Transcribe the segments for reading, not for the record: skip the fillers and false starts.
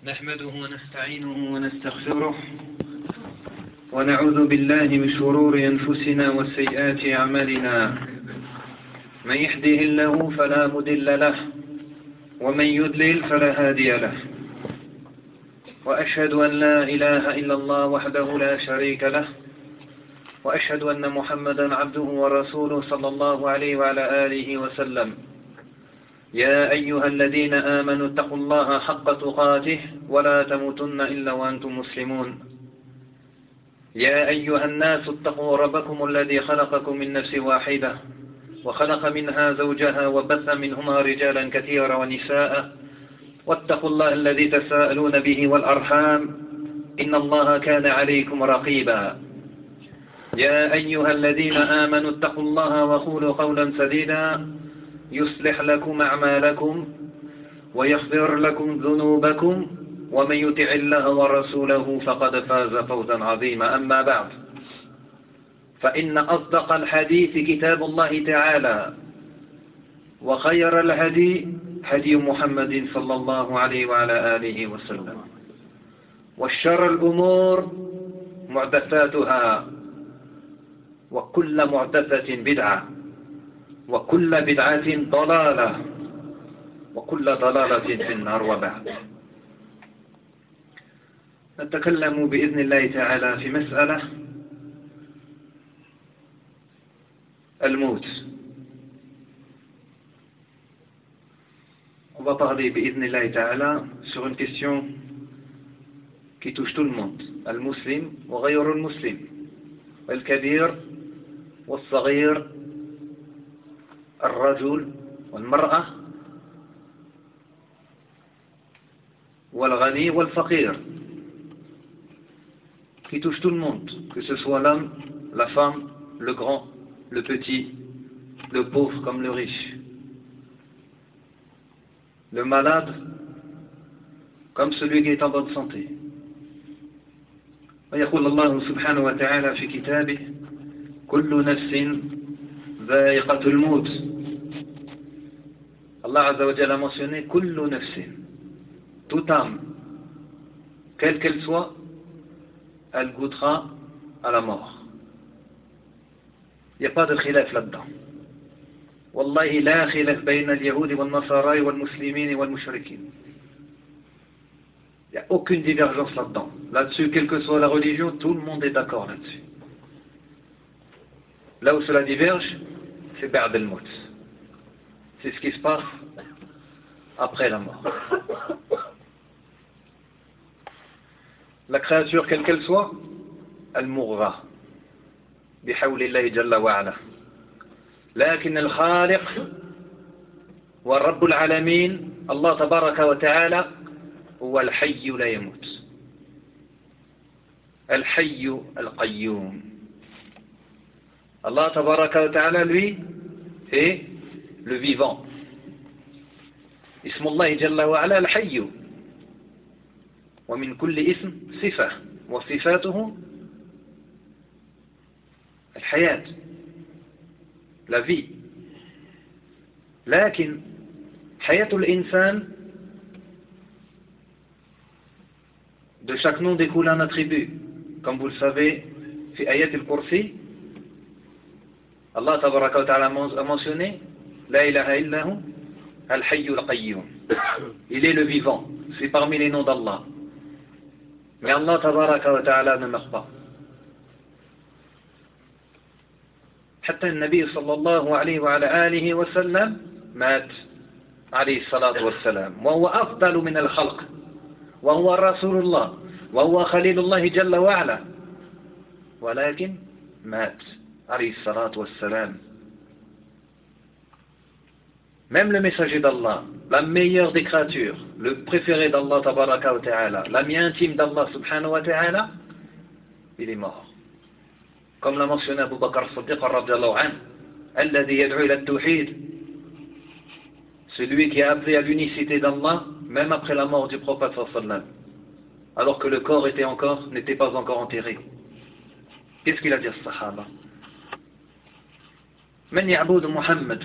نحمده ونستعينه ونستغفره ونعوذ بالله من شرور أنفسنا وسيئات أعمالنا. من يهده الله فلا مضل له ومن يضلل فلا هادي له، وأشهد أن لا إله إلا الله وحده لا شريك له، وأشهد أن محمدا عبده ورسوله صلى الله عليه وعلى آله وسلم. يا أيها الذين آمنوا اتقوا الله حق تقاته ولا تموتن إلا وأنتم مسلمون. يا أيها الناس اتقوا ربكم الذي خلقكم من نفس واحدة وخلق منها زوجها وبث منهما رجالا كثيرا ونساء، واتقوا الله الذي تساءلون به والأرحام إن الله كان عليكم رقيبا. يا أيها الذين آمنوا اتقوا الله وقولوا قولا سديدا يصلح لكم أعمالكم ويغفر لكم ذنوبكم، ومن يطع الله ورسوله فقد فاز فوزا عظيما. أما بعد، فإن أصدق الحديث كتاب الله تعالى، وخير الهدي هدي محمد صلى الله عليه وعلى آله وسلم، والشر الأمور محدثاتها، وكل محدثة بدعة، وكل بدعة ضلالة، وكل ضلالة في النار. وبعد، نتكلم بإذن الله تعالى في مسألة الموت. On va parler بإذن الله تعالى sur une question qui touche tout le monde, المسلم وغير المسلم، الكبير والصغير، الرجل والمرأة، والغني والفقير, qui touche tout le monde, que ce soit l'homme, la femme, le grand, le petit, le pauvre comme le riche, le malade comme celui qui est en bonne santé. ويقول الله سبحانه وتعالى في كتابه: كل نفس ذائقة الموت. Allah Azza wa Jalla a mentionné kullu nafsin, toute âme, quelle qu'elle soit, elle goûtera à la mort. Il n'y a pas de khilaf là-dedans. Wallahi la khilaf bayna al-yahudi wal-nasara wal-muslimin wal-mushrikin. Il n'y a aucune divergence là-dedans. Là-dessus, quelle que soit la religion, tout le monde est d'accord là-dessus. Là où cela diverge, c'est ba'd al-maut. C'est ce qui se passe après la mort. La créature, quelle qu'elle soit, elle mourra بحول الله جل وعلا. لكن الخالق والرب العالمين الله تبارك وتعالى هو الحي لا يموت، الحي القيوم. Allah tabaraka wa ta'ala, lui, est le vivant. Ismullahi jalla wa ala al-hayyu, wa min kulli ism sifa, wa sifatuhu al-hayat, la vie. لكن حياة الإنسان, de chaque nom découle un attribut. Comme vous le savez, في آيات الكرسي, Allah tabaraka wa ta'ala a mentionné La ilaha illahu al-hayyul qayyum. Il est le vivant, c'est parmi les noms d'Allah. Mais Allah tabaraka wa ta'ala ne meurt pas. حتى النبي صلى الله عليه وعلى آله وسلم مات عليه الصلاة والسلام، وهو أفضل من الخلق، وهو رسول الله، وهو خليل الله جل وعلا، ولكن مات عليه الصلاة والسلام. Même le messager d'Allah, la meilleure des créatures, le préféré d'Allah tabaraka wa ta'ala, l'ami intime d'Allah subhanahu wa ta'ala, il est mort. Comme l'a mentionné Abu Bakr as-Siddiq radiyallahu anhu, alladhi yad'u ila at-tawhid, celui qui a appelé à l'unicité d'Allah même après la mort du prophète sallallahu alayhi wa sallam, alors que le corps n'était pas encore enterré. Qu'est-ce qu'il a dit à ce sahaba? Man ya'budu Muhammad,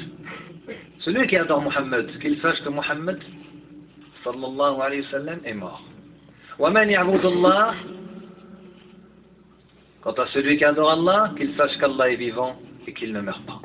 celui qui adore Muhammad, qu'il sache que Muhammad sallallahu alayhi wa sallam est mort. وَمَنْ يَعْبُدُ اللَّهِ Quant à celui qui adore Allah, qu'il sache qu'Allah est vivant et qu'il ne meurt pas.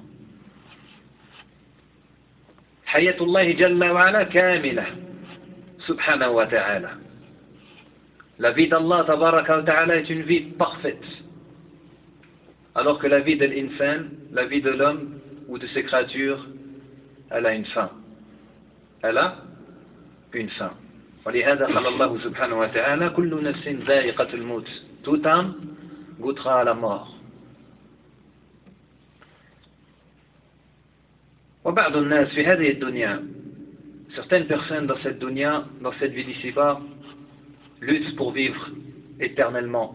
Hayatullahi Jalla wa Ala kamila, subhanahu wa ta'ala. La vie d'Allah tabaraka wa ta'ala est une vie parfaite. Alors que la vie de l'insan, la vie de l'homme ou de ses créatures, elle a une fin. Elle a une fin. ولهذا قال الله سبحانه وتعالى كل نفس ذائقة الموت. Toute âme goûtera à la mort. وبعض الناس في هذه الدنيا, certaines personnes dans cette dunya, dans cette vie d'ici-bas, luttent pour vivre éternellement.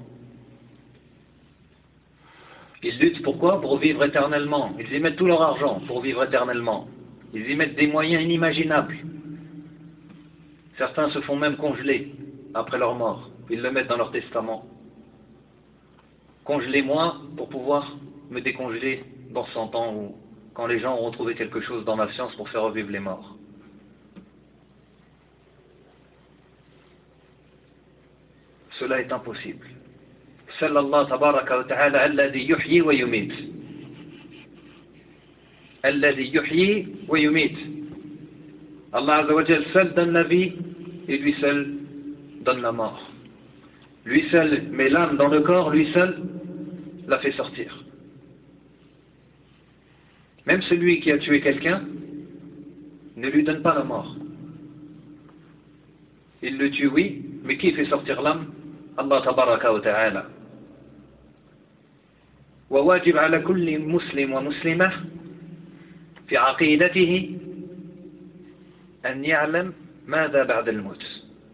Ils luttent pourquoi? Pour vivre éternellement. Ils y mettent tout leur argent pour vivre éternellement. Ils y mettent des moyens inimaginables. Certains se font même congeler après leur mort. Ils le mettent dans leur testament. Congelez-moi pour pouvoir me décongeler dans 100 ans ou quand les gens auront trouvé quelque chose dans la science pour faire revivre les morts. Cela est impossible. Seul Allah tabaraka wa ta'ala alladhi yuhyi wa yumit. Alladhi yuhyi wa yumit. Allah azza wa jalla seul donne la vie et lui seul donne la mort. Lui seul met l'âme dans le corps, lui seul la fait sortir. Même celui qui a tué quelqu'un ne lui donne pas la mort. Il le tue, oui, mais qui fait sortir l'âme? Allah tabaraka wa ta'ala. وواجب على كل مسلم ومسلمة في عقيدته أن يعلم ماذا بعد الموت.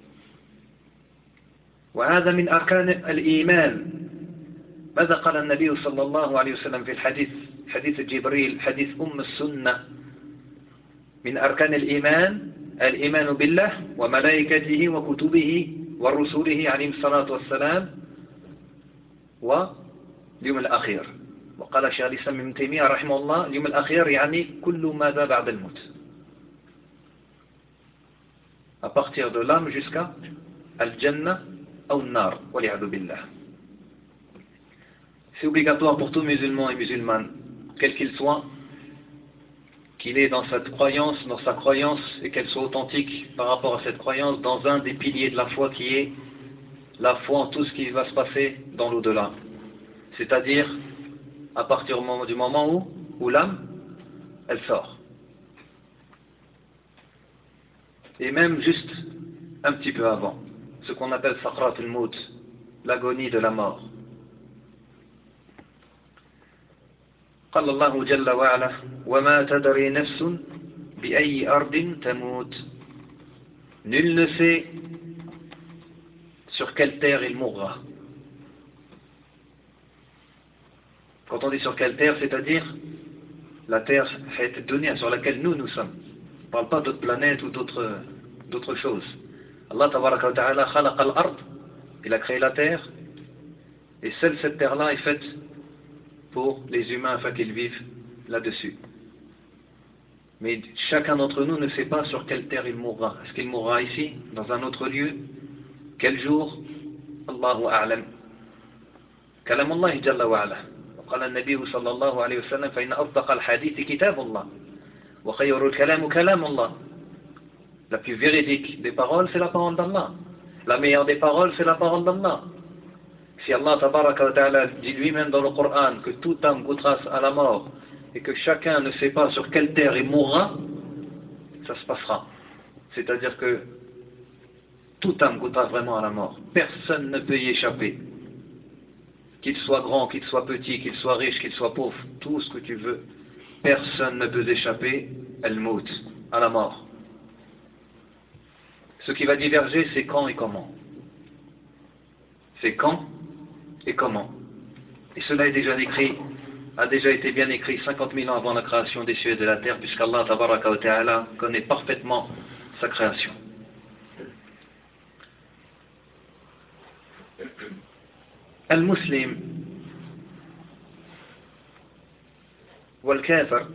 وهذا من أركان الإيمان. ماذا قال النبي صلى الله عليه وسلم في الحديث حديث جبريل حديث السنة من أركان الإيمان الإيمان بالله وملائكته وكتبه ورسله عليه الصلاة والسلام واليوم الأخير. وقال شيخ الإسلام ابن تيمية رحمه الله اليوم الأخير يعني كل ماذا بعد الموت. À partir de l'âme jusqu'à Al-Jannah ou Nar, wali'adu billah. C'est obligatoire pour tout musulman et musulmane, quel qu'il soit, qu'il ait dans sa croyance et qu'elle soit authentique par rapport à cette croyance dans un des piliers de la foi qui est la foi en tout ce qui va se passer dans l'au-delà. C'est-à-dire à partir du moment où l'âme, elle sort. Et même juste un petit peu avant, ce qu'on appelle Sakrat al-Maut, l'agonie de la mort. قال الله جل وعلا وما تدري نفس بأي أرض تموت. Nul ne sait sur quelle terre il mourra. Quand on dit sur quelle terre, c'est-à-dire la terre sur laquelle nous sommes. On ne parle pas d'autres planètes ou d'autres choses. Allah tabaraka wa ta'ala khalaqa al-ard, il a créé la terre, et seule cette terre-là est faite pour les humains afin qu'ils vivent là-dessus. Mais chacun d'entre nous ne sait pas sur quelle terre il mourra. Est-ce qu'il mourra ici, dans un autre lieu? Quel jour? Allahu a'lam. Kalam Allah jalla wa ala. وقال النبي صلى الله عليه وسلم فإن أصدق الحديث كتاب الله وخير الكلام كلام الله. La plus véridique des paroles, c'est la parole d'Allah. La meilleure des paroles, c'est la parole d'Allah. Si Allah tabaraka wa ta'ala dit lui-même dans le Coran que toute âme goûtera à la mort et que chacun ne sait pas sur quelle terre il mourra, ça se passera. C'est-à-dire que toute âme goûtera vraiment à la mort. Personne ne peut y échapper. Qu'il soit grand, qu'il soit petit, qu'il soit riche, qu'il soit pauvre, tout ce que tu veux, personne ne peut échapper al-maut, à la mort. Ce qui va diverger, c'est quand et comment. C'est quand et comment. Et cela est déjà écrit, a déjà été bien écrit 50 000 ans avant la création des cieux et de la terre, puisqu'Allah tabaraka wa ta'ala connaît parfaitement sa création. المسلم والكافر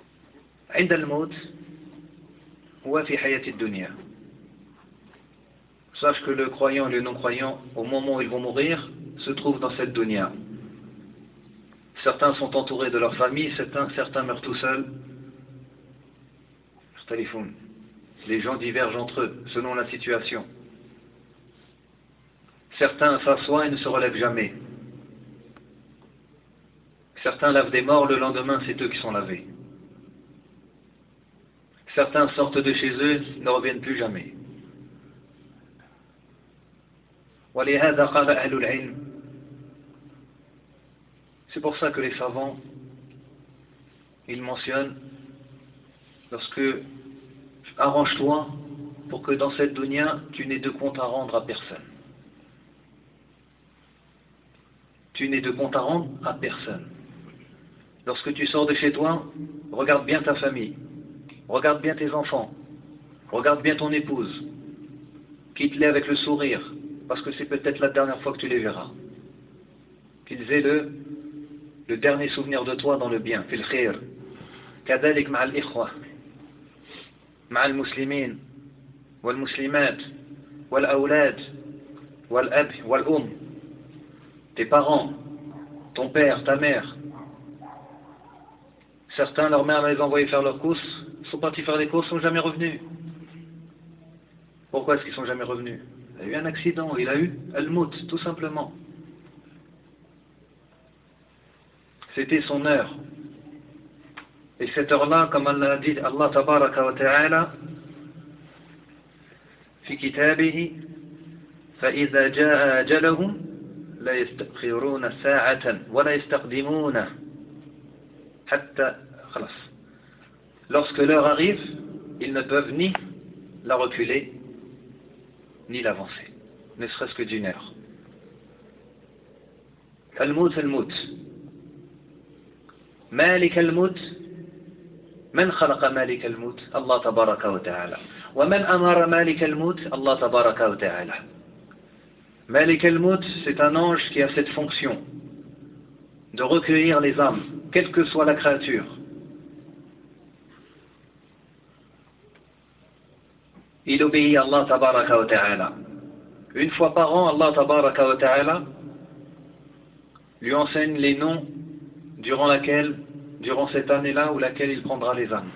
عند الموت هو في حياة الدنيا. Sache que le croyant et le non-croyant, au moment où ils vont mourir, se trouvent dans cette dunya. Certains sont entourés de leur famille, certains meurent tout seuls. Les gens divergent entre eux, selon la situation. Certains s'assoient et ne se relèvent jamais. Certains lavent des morts, le lendemain, c'est eux qui sont lavés. Certains sortent de chez eux, ne reviennent plus jamais. C'est pour ça que les savants, ils mentionnent, lorsque arrange-toi pour que dans cette dunya, tu n'aies de compte à rendre à personne. Tu n'aies de compte à rendre à personne. Lorsque tu sors de chez toi, regarde bien ta famille, regarde bien tes enfants, regarde bien ton épouse, quitte-les avec le sourire, parce que c'est peut-être la dernière fois que tu les verras. Qu'ils aient le dernier souvenir de toi dans le bien, fil khir. كذلك مع الإخوة مع المسلمين والمسلمات والأولاد والأب والأم. Tes parents, ton père, ta mère. Certains, leur mère les a envoyés faire leurs courses, sont partis faire des courses, sont jamais revenus. Pourquoi est-ce qu'ils sont jamais revenus? Il a eu un accident, il a eu al-mout, tout simplement. C'était son heure. Et cette heure-là, comme Allah dit, Allah tabaraka wa ta'ala, في كتابه فإذا جاء أجلهم لا يستأخرون ساعة ولا يستقدمون حتى خلاص. Lorsque l'heure arrive, ils ne peuvent ni la reculer ni l'avancer, ne serait-ce que d'une heure. الموت الموت مالك الموت من خلق مالك الموت الله تبارك وتعالى ومن أمر مالك الموت الله تبارك وتعالى. Malik al-Maut, c'est un ange qui a cette fonction de recueillir les âmes, quelle que soit la créature. Il obéit à Allah tabaraka wa ta'ala. Une fois par an, Allah tabaraka wa ta'ala lui enseigne les noms durant cette année-là où laquelle il prendra les âmes.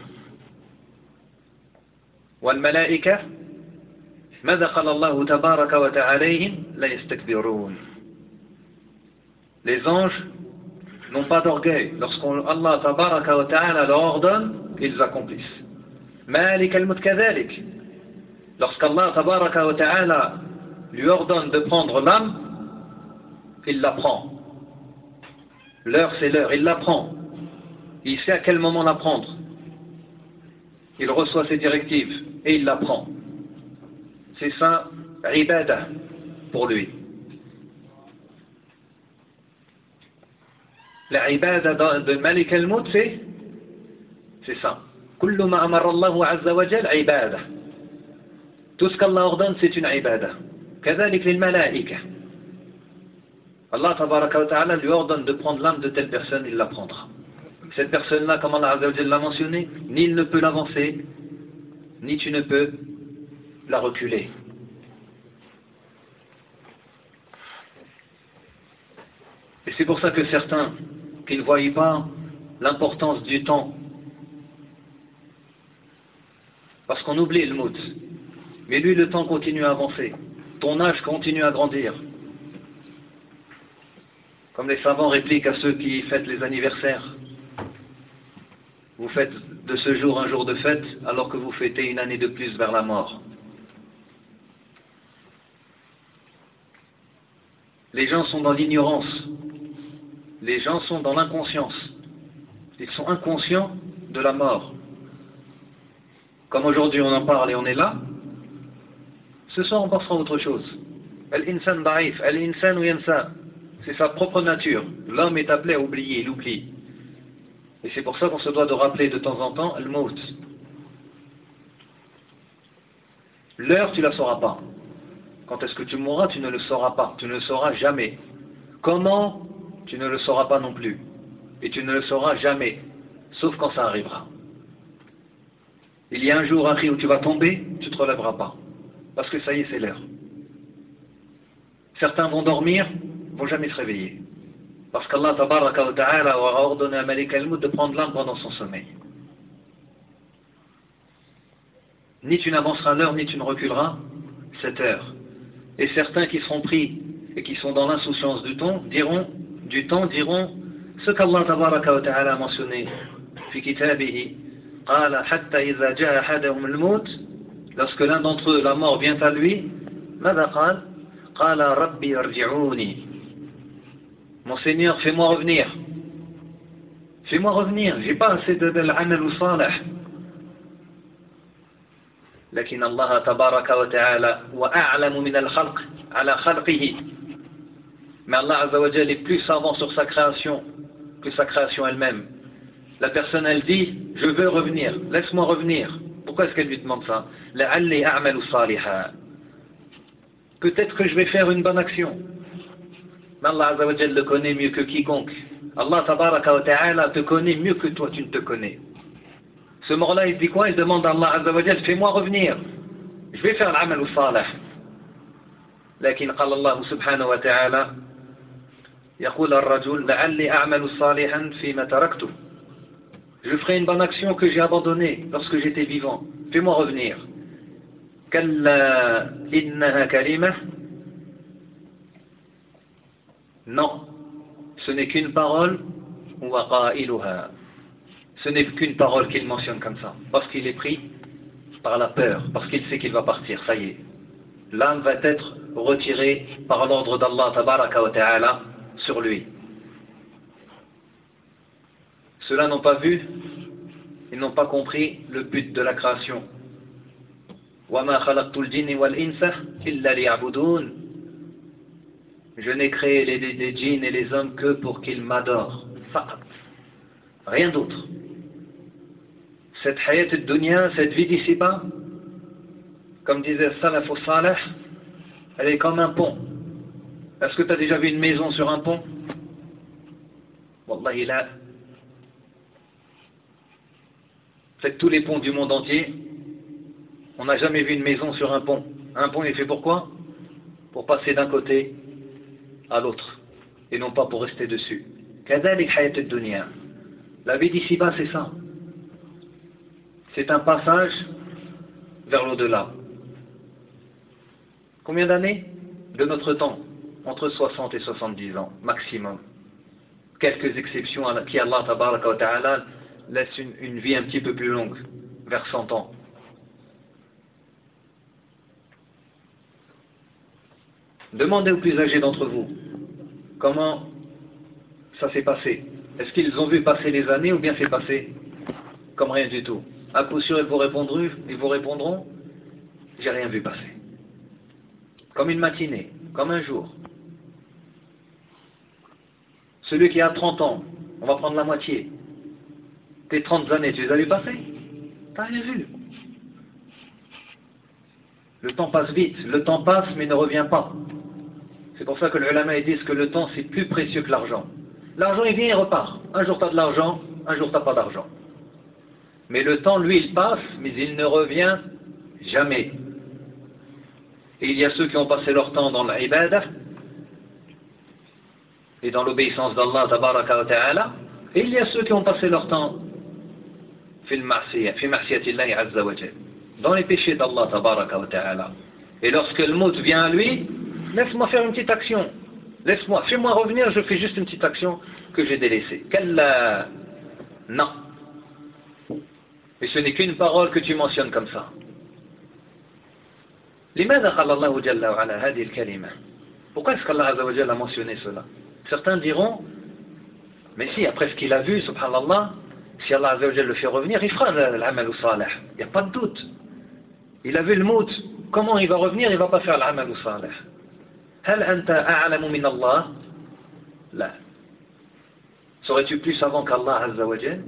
Wal malaika ماذا قال الله تبارك وتعالى لا يستكبرون. Les anges n'ont pas d'orgueil. Lorsqu'Allah tabaraka wa ta'ala leur ordonne, ils accomplissent. مالك الموت كذلك. Lorsqu'Allah tabaraka wa ta'ala lui ordonne de prendre l'âme, il la prend. L'heure c'est l'heure, il la prend. Il sait à quel moment la prendre. Il reçoit ses directives et il la prend. C'est ça, ibadah, pour lui. La ibadah de Malik al-Maut, c'est ça. كل ما أمر الله عز وجل عبادة. Tout ce qu'Allah ordonne, c'est une ibadah. كذلك للملائكة. Allah tabaraka wa ta'ala lui ordonne de prendre l'âme de telle personne, il la prendra. Cette personne-là, comme Allah azza wa jalla l'a mentionné, ni il ne peut l'avancer, ni tu ne peux la reculer. Et c'est pour ça que certains qui ne voient pas l'importance du temps, parce qu'on oublie le mout, mais lui le temps continue à avancer, ton âge continue à grandir. Comme les savants répliquent à ceux qui fêtent les anniversaires. Vous faites de ce jour un jour de fête alors que vous fêtez une année de plus vers la mort. Les gens sont dans l'ignorance. Les gens sont dans l'inconscience. Ils sont inconscients de la mort. Comme aujourd'hui on en parle et on est là, ce soir on pensera à autre chose. Al-insan da'if, al-insan yansa. C'est sa propre nature. L'homme est appelé à oublier, il oublie. Et c'est pour ça qu'on se doit de rappeler de temps en temps al-maut. L'heure, tu ne la sauras pas. Quand est-ce que tu mourras, tu ne le sauras pas. Tu ne le sauras jamais. Comment? Tu ne le sauras pas non plus. Et tu ne le sauras jamais. Sauf quand ça arrivera. Il y a un jour, un cri où tu vas tomber, tu ne te relèveras pas. Parce que ça y est, c'est l'heure. Certains vont dormir, ne vont jamais se réveiller. Parce qu'Allah tabaraka wa ta'ala aura ordonné à Malik al-Maut de prendre l'âme pendant son sommeil. Ni tu n'avanceras l'heure, ni tu ne reculeras cette heure. Et certains qui seront pris et qui sont dans l'insouciance du temps diront ce qu'Allah tabaraka wa ta'ala a mentionné fi kitabihi qala hatta idha ja'a ahadahum al-maut, lorsque l'un d'entre eux, la mort, vient à lui, ماذا قال قال ربي ارجعوني, mon Seigneur, fais-moi revenir, j'ai pas assez de l'amal ou salih. لكن الله تبارك وتعالى وأعلم من الخلق على خلقه, mais Allah Azza wa Jalla est plus savant sur sa création que sa création elle-même. La personne, elle dit, je veux revenir, laisse-moi revenir. Pourquoi est-ce qu'elle lui demande ça? لعلي أعمل صالحا, peut-être que je vais faire une bonne action. Mais Allah Azza wa Jalla le connaît mieux que quiconque. Allah Tabaraka wa Ta'ala te connaît mieux que toi tu ne te connais. Ce mort-là, il dit quoi? Il demande à Allah Azza wa Jalla, fais-moi revenir, je vais faire l'amal ou salih. لكن قال الله سبحانه وتعالى يقول الرجل لعلي أعمل صالحا فيما تركته, je ferai une bonne action que j'ai abandonnée lorsque j'étais vivant, fais-moi revenir. كلا إنها كلمة, non, ce n'est qu'une parole, وقائلها, ce n'est qu'une parole qu'il mentionne comme ça, parce qu'il est pris par la peur, parce qu'il sait qu'il va partir, ça y est. L'âme va être retirée par l'ordre d'Allah Tabaraka wa Ta'ala sur lui. Ceux-là n'ont pas vu, ils n'ont pas compris le but de la création. وَمَا خَلَقْتُ الْجِنِّ وَالْإِنسَ إِلَّا لِيَعْبُدُونَ, je n'ai créé les djinns et les hommes que pour qu'ils m'adorent. Faqat. Rien d'autre. Cette hayat ad-dunya, cette vie d'ici-bas, comme disait Salaf al-Salih, elle est comme un pont. Est-ce que tu as déjà vu une maison sur un pont? Wallahi la. Faites tous les ponts du monde entier, on n'a jamais vu une maison sur un pont. Un pont est fait pourquoi? Pour passer d'un côté à l'autre, et non pas pour rester dessus. Kadhalik hayat ad-dunya. La vie d'ici-bas, c'est ça. C'est un passage vers l'au-delà. Combien d'années? De notre temps, entre 60 et 70 ans, maximum. Quelques exceptions à qui Allah Tabaraka wa Ta'ala laisse une vie un petit peu plus longue, vers 100 ans. Demandez aux plus âgés d'entre vous, comment ça s'est passé? Est-ce qu'ils ont vu passer les années ou bien c'est passé comme rien du tout? À coup sûr, ils vous répondront, j'ai rien vu passer. Comme une matinée, comme un jour. Celui qui a 30 ans, on va prendre la moitié. Tes 30 années, tu les as vu passer? T'as rien vu. Le temps passe vite, le temps passe mais ne revient pas. C'est pour ça que les ulama disent que le temps c'est plus précieux que l'argent. L'argent il vient et repart. Un jour tu as de l'argent, un jour tu n'as pas d'argent. Mais le temps, lui, il passe, mais il ne revient jamais. Et il y a ceux qui ont passé leur temps dans l'ibadah et dans l'obéissance d'Allah Tabaraka wa Ta'ala, et il y a ceux qui ont passé leur temps fi ma'siyatillahi azza wa jal, dans les péchés d'Allah Tabaraka wa Ta'ala. Et lorsque le maut vient à lui, laisse-moi faire une petite action, fais-moi revenir, je fais juste une petite action que j'ai délaissée. Kalla, non. Et ce n'est qu'une parole que tu mentionnes comme ça. لماذا قال الله جل وعلا هذه الكلمة? Pourquoi est-ce qu'Allah Azza wa Jalla a mentionné cela? Certains diront, mais si, après ce qu'il a vu, subhanallah, si Allah Azza wa Jalla le fait revenir, il fera l'amal ou salih. Il n'y a pas de doute. Il a vu le maut. Comment il va revenir? Il ne va pas faire l'amal ou salih. هل أنت أعلم من الله? لا. Serais-tu plus savant qu'Allah Azza wa Jalla?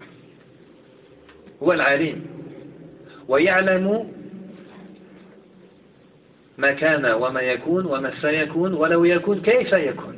هو العليم ويعلم ما كان وما يكون وما سيكون ولو يكون كيف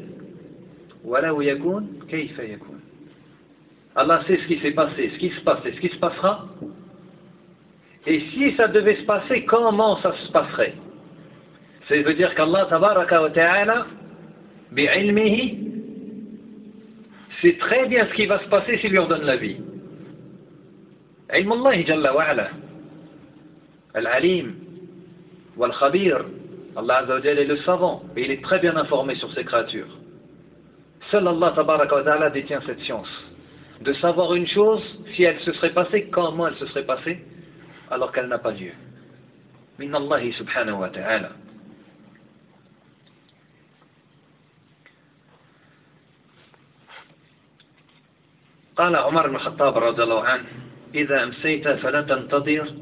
يكون. Allah sait ce qui s'est passé, ce qui se passe et ce qui se passera. Et si ça devait se passer, comment ça se passerait? Ça veut dire qu'Allah tabaraka wa ta'ala, bi'ilmihi, sait très bien ce qui va se passer s'il lui ordonne la vie. Ilm Allah jalla wa ala. Al-alim wal-khabir. Allah azza wa jalla est le savant et il est très bien informé sur ses créatures. Seul Allah tabaraka wa ta'ala détient cette science de savoir une chose, si elle se serait passée, comment elle se serait passée, alors qu'elle n'a pas lieu. Min Allah subhanahu wa ta'ala. قال عمر بن الخطاب رضي الله عنه إذا أمسيت فلا تنتظر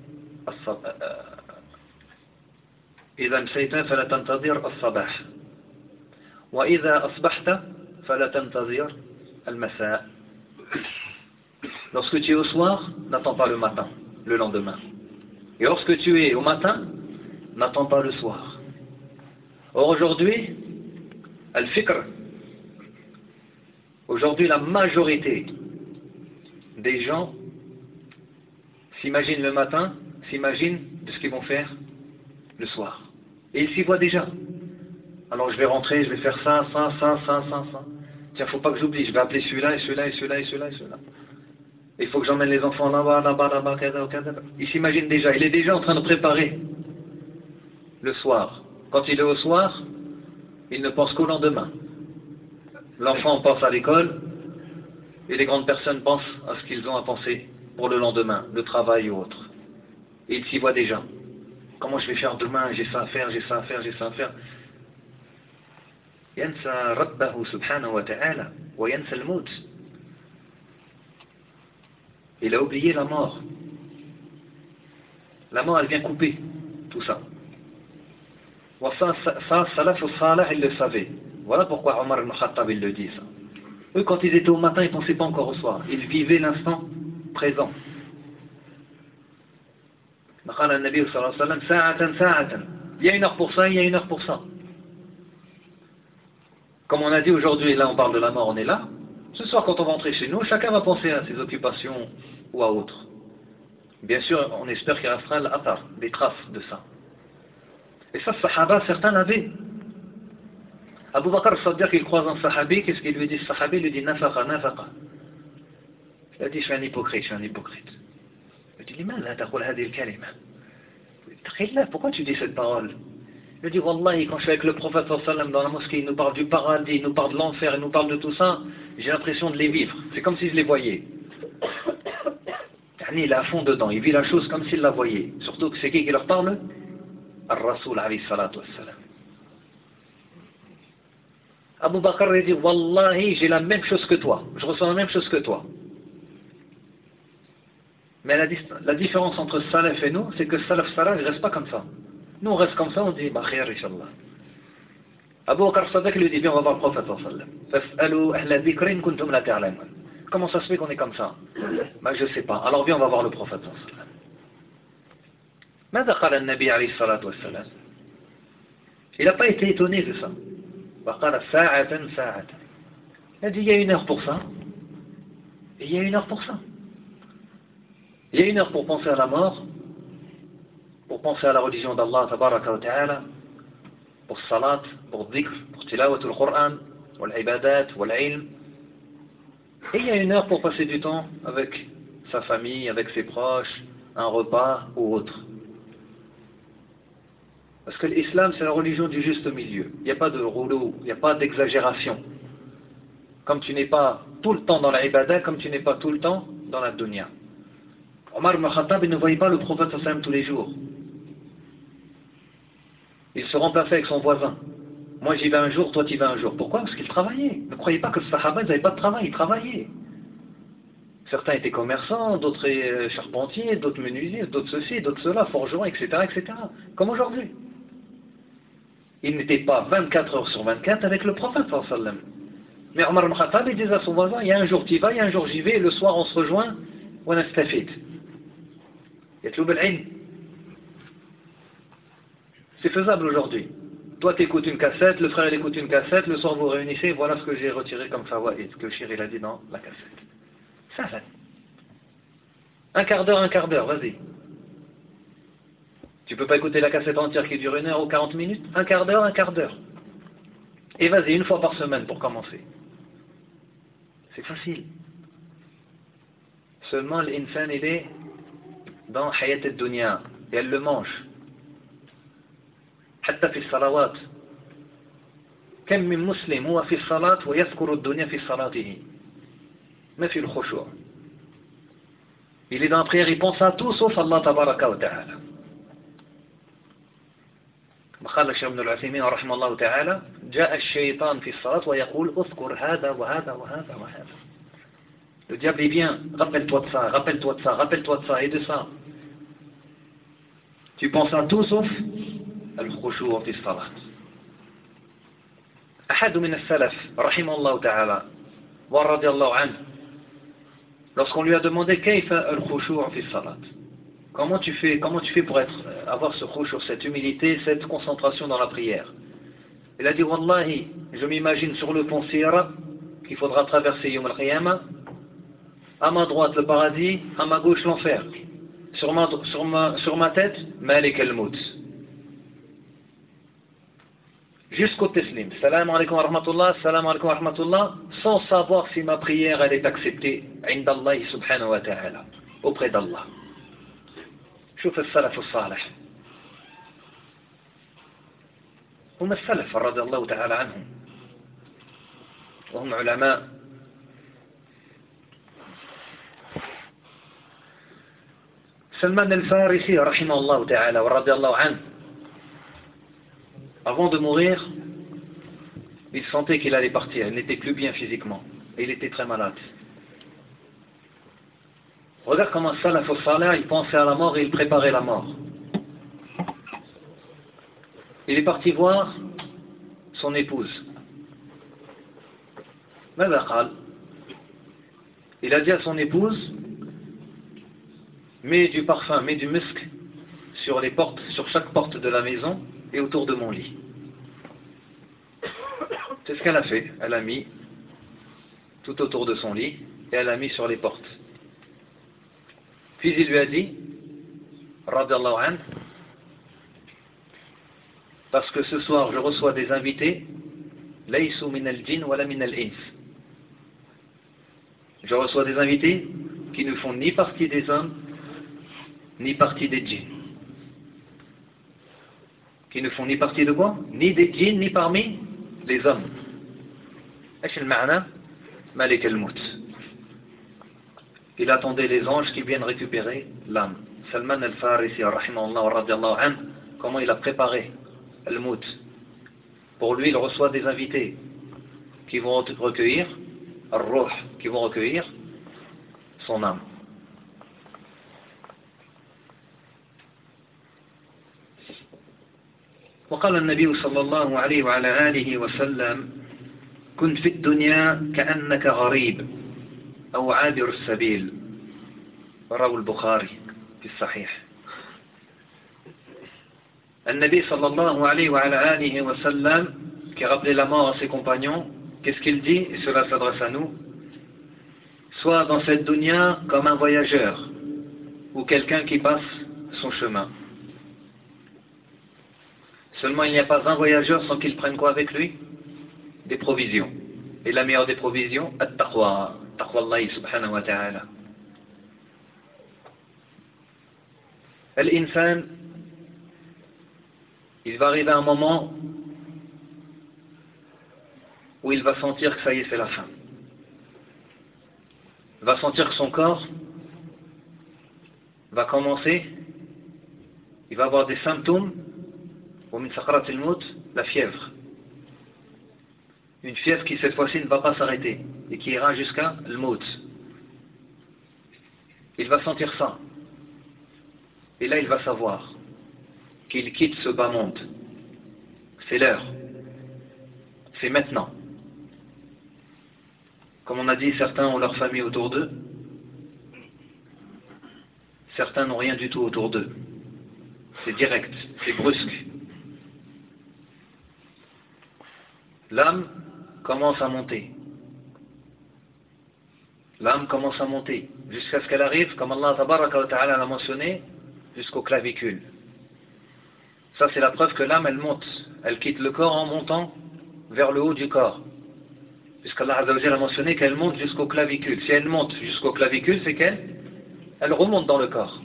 الصباح وإذا أصبحت فلا تنتظر المساء. Lorsque tu es au soir, n'attends pas le matin, le lendemain. Et lorsque tu es au matin, n'attends pas le soir. Or aujourd'hui, al-fikr, aujourd'hui la majorité des gens s'imaginent le matin, s'imaginent de ce qu'ils vont faire le soir. Et ils s'y voient déjà. Alors je vais rentrer, je vais faire ça. Tiens, faut pas que j'oublie, je vais appeler celui-là, et celui-là, et celui-là, et celui-là, et celui-là. Il faut que j'emmène les enfants là-bas, kada. Il s'imagine déjà, il est déjà en train de préparer le soir. Quand il est au soir, il ne pense qu'au lendemain. L'enfant pense à l'école, et les grandes personnes pensent à ce qu'ils ont à penser pour le lendemain, le travail ou autre. Et il s'y voit déjà. Comment je vais faire demain, j'ai ça à faire. ينسى ربه سبحانه وتعالى وينسى الموت. Il a oublié la mort. La mort, elle vient couper tout ça. Ça, Salaf al-Salih, ils le savaient. Voilà pourquoi Omar ibn Khattab, il le dit ça. Eux, quand ils étaient au matin, ils ne pensaient pas encore au soir. Ils vivaient l'instant présent. قال النبي صلى الله عليه وسلم ساعة. Il y a une heure pour ça, il y a une heure pour ça. Comme on a dit aujourd'hui, là on parle de la mort, on est là. Ce soir, quand on va rentrer chez nous, chacun va penser à ses occupations ou à autre. Bien sûr, on espère qu'il restera l'athar, des traces de ça. Et ça, Sahaba, certains l'avaient. Abu Bakr al-Saddiq, il croise un Sahabi, qu'est-ce qu'il lui dit? Le Sahabi lui dit nafaqa. Il a dit, je suis un hypocrite. Il dit, liman la taqul hadhihi al-kalima? Pourquoi tu dis cette parole? Il dit, Wallahi, quand je suis avec le prophète sallam dans la mosquée, il nous parle du paradis, il nous parle de l'enfer, il nous parle de tout ça, j'ai l'impression de les vivre. C'est comme si je les voyais. Il est à fond dedans, il vit la chose comme s'il la voyait. Surtout que c'est qui leur parle? Ar-Rasoul alayhi salatu wassalam. Abu Bakr dit, Wallahi, j'ai la même chose que toi, je ressens la même chose que toi. Mais la différence entre Salaf et nous, c'est que Salaf Salaf ne reste pas comme ça. Nous on reste comme ça, on dit bah khair inshallah. Abu Bakr Sadiq lui dit bien, on va voir le prophète sallam. Fas'alu ahla dhikrin kuntum la ta'lamun. Comment ça se fait qu'on est comme ça? Bah je sais pas. Alors viens, on va voir le prophète sallam. ماذا قال النبي عليه الصلاة والسلام? Il n'a pas été étonné de ça. وقال ساعة. Il a dit il y a une heure pour ça. Et il y a une heure pour ça. Il y a une heure pour penser à la mort, pour penser à la religion d'Allah tabaraka wa ta'ala, pour salat, pour dhikr, pour tilawatul Qur'an, pour l'ibadat, pour l'ilm. Et il y a une heure pour passer du temps avec sa famille, avec ses proches, un repas ou autre. Parce que l'islam c'est la religion du juste milieu. Il n'y a pas de rouleau, il n'y a pas d'exagération. Comme tu n'es pas tout le temps dans l'ibadat, comme tu n'es pas tout le temps dans la dunya. Omar ibn Khattab, il ne voyait pas le prophète sallam tous les jours. Il se remplaçait avec son voisin. Moi j'y vais un jour, toi tu y vas un jour. Pourquoi? Parce qu'il travaillait. Ne croyez pas que les Sahaba n'avaient pas de travail, ils travaillaient. Certains étaient commerçants, d'autres charpentiers, d'autres menuisiers, d'autres ceci, d'autres cela, forgerons, etc., etc. Comme aujourd'hui. Ils n'étaient pas 24 heures sur 24 avec le prophète sallam. Mais Omar ibn Khattab, il disait à son voisin, il y a un jour tu y vas, il y a un jour j'y vais, et le soir on se rejoint, on astafid. Yatloub al-ilm. C'est faisable aujourd'hui. Toi tu écoutes une cassette, le frère il écoute une cassette, le soir vous réunissez, voilà ce que j'ai retiré comme fawaïd, ce que le shir il a dit dans la cassette. Ça. Un quart d'heure, vas-y. Tu peux pas écouter la cassette entière qui dure 1 heure ou 40 minutes? Un quart d'heure, un quart d'heure. Et vas-y, 1 fois par semaine pour commencer. C'est facile. Seulement l'insan il est dans hayat al-dunya et elle le mange. حتى في الصلوات كم من مسلم هو في الصلاة ويذكر الدنيا في صلاته ما في الخشوع. Il est dans la prière, il pense à tout sauf Allah tabaraka wa ta'ala. قال الشيخ ابن العثيمين رحمه الله تعالى جاء الشيطان في الصلاة ويقول اذكر هذا وهذا وهذا وهذا. Le diable il vient, rappelle-toi de ça, rappelle-toi de ça, rappelle-toi de ça et de ça. Tu penses à tout sauf الخشوع في الصلاة. أحد من السلف رحمه الله تعالى ورضي الله عنه lorsqu'on lui a demandé كيف الخشوع في الصلاة, comment tu fais pour avoir ce khushu', cette humilité, cette concentration dans la prière? Il a dit wallahi, je m'imagine sur le pont Sira qu'il faudra traverser Yom al-Qiyamah, à ma droite le paradis, à ma gauche l'enfer, sur ma tête Malik al-Mout, jusqu'au Teslim, salam alaikum wa rahmatullah, salam alaikum wa rahmatullah, sans savoir si ma prière elle est acceptée عند الله subhanahu wa ta'ala, auprès d'Allah. شوف السلف الصالح هم السلف رضي الله تعالى عنهم وهم علماء. Salman al-Farisi رحمه الله تعالى ورضي الله عنه, avant de mourir, il sentait qu'il allait partir, il n'était plus bien physiquement et il était très malade. Regarde comment Salaf al-Salih, il pensait à la mort et il préparait la mort. Il est parti voir son épouse. Il a dit à son épouse, mets du parfum, mets du musc sur les portes, sur chaque porte de la maison et autour de mon lit. C'est ce qu'elle a fait. Elle a mis tout autour de son lit et elle a mis sur les portes. Puis il lui a dit, radiyallahu anhu, parce que ce soir je reçois des invités, laysu min al-jinn wala min al-ins. Je reçois des invités qui ne font ni partie des hommes, ni partie des djinns. Qui ne font ni partie de quoi? Ni des djinns, ni parmi les hommes. ايش المعنى؟ Malik al-Mout. Il attendait les anges qui viennent récupérer l'âme. Salman al-Farisi, rahimahullah wa radiyallahu anhu, comment il a préparé al-Mout. Pour lui, il reçoit des invités qui vont recueillir al-Ruh, qui vont recueillir son âme. وقال النبي صلى الله عليه وعلى آله وسلم كن في الدنيا كأنك غريب أو عابر السبيل. رواه البخاري في الصحيح. النبي صلى الله عليه وعلى آله وسلم qui rappelait la mort à ses compagnons, qu'est-ce qu'il dit? Et cela s'adresse à nous. Sois dans cette dunya comme un voyageur ou quelqu'un qui passe son chemin. Seulement il n'y a pas un voyageur sans qu'il prenne quoi avec lui? Des provisions. Et la meilleure des provisions, at-taqwa, taqwa Allah subhanahu wa ta'ala. L'insan, il va arriver un moment où il va sentir que ça y est, c'est la fin. Il va sentir que son corps va commencer, il va avoir des symptômes, ومن سكرات الموت, la fièvre. Une fièvre qui cette fois-ci ne va pas s'arrêter et qui ira jusqu'à le maut. Il va sentir ça. Et là il va savoir qu'il quitte ce bas monde. C'est l'heure. C'est maintenant. Comme on a dit, certains ont leur famille autour d'eux. Certains n'ont rien du tout autour d'eux. C'est direct, c'est brusque. L'âme commence à monter. L'âme commence à monter jusqu'à ce qu'elle arrive, comme Allah tabaraka wa ta'ala l'a mentionné, jusqu'aux clavicules. Ça, c'est la preuve que l'âme, elle monte. Elle quitte le corps en montant vers le haut du corps. Puisqu'Allah Azza wa Jalla a mentionné qu'elle monte jusqu'au clavicule. Si elle monte jusqu'au clavicule, c'est qu'elle remonte dans le corps.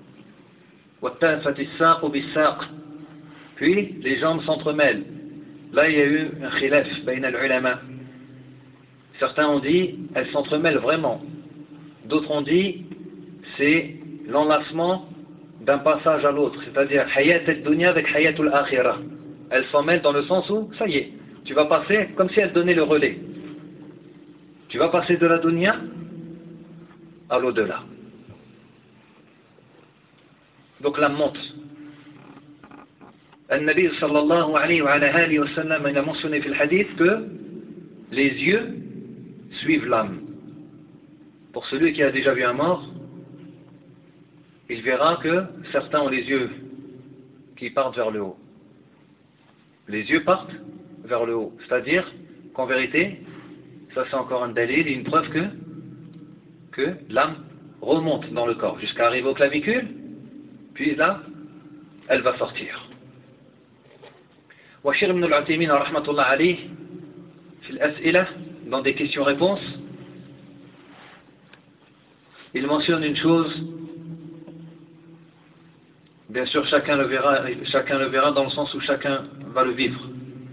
Puis, les jambes s'entremêlent. Là, il y a eu un khilaf bayna al-ulama. Certains ont dit, elles s'entremêlent vraiment. D'autres ont dit, c'est l'enlacement d'un passage à l'autre. C'est-à-dire, hayat al-dunya avec hayat al-akhirah. Elles s'en mêlent dans le sens où, ça y est, tu vas passer comme si elles donnaient le relais. Tu vas passer de la dunya à l'au-delà. Donc l'âme monte. Al-Nabi sallallahu alayhi wa sallam, il a mentionné dans le hadith que les yeux suivent l'âme. Pour celui qui a déjà vu un mort, il verra que certains ont les yeux qui partent vers le haut. Les yeux partent vers le haut. C'est-à-dire qu'en vérité, ça c'est encore un dalil, une preuve que l'âme remonte dans le corps jusqu'à arriver au clavicule, puis là, elle va sortir. Washir ibn al-Uthaymin rahmatullah alayh, fil as'ila, dans des questions-réponses, il mentionne une chose, bien sûr chacun le verra dans le sens où chacun va le vivre.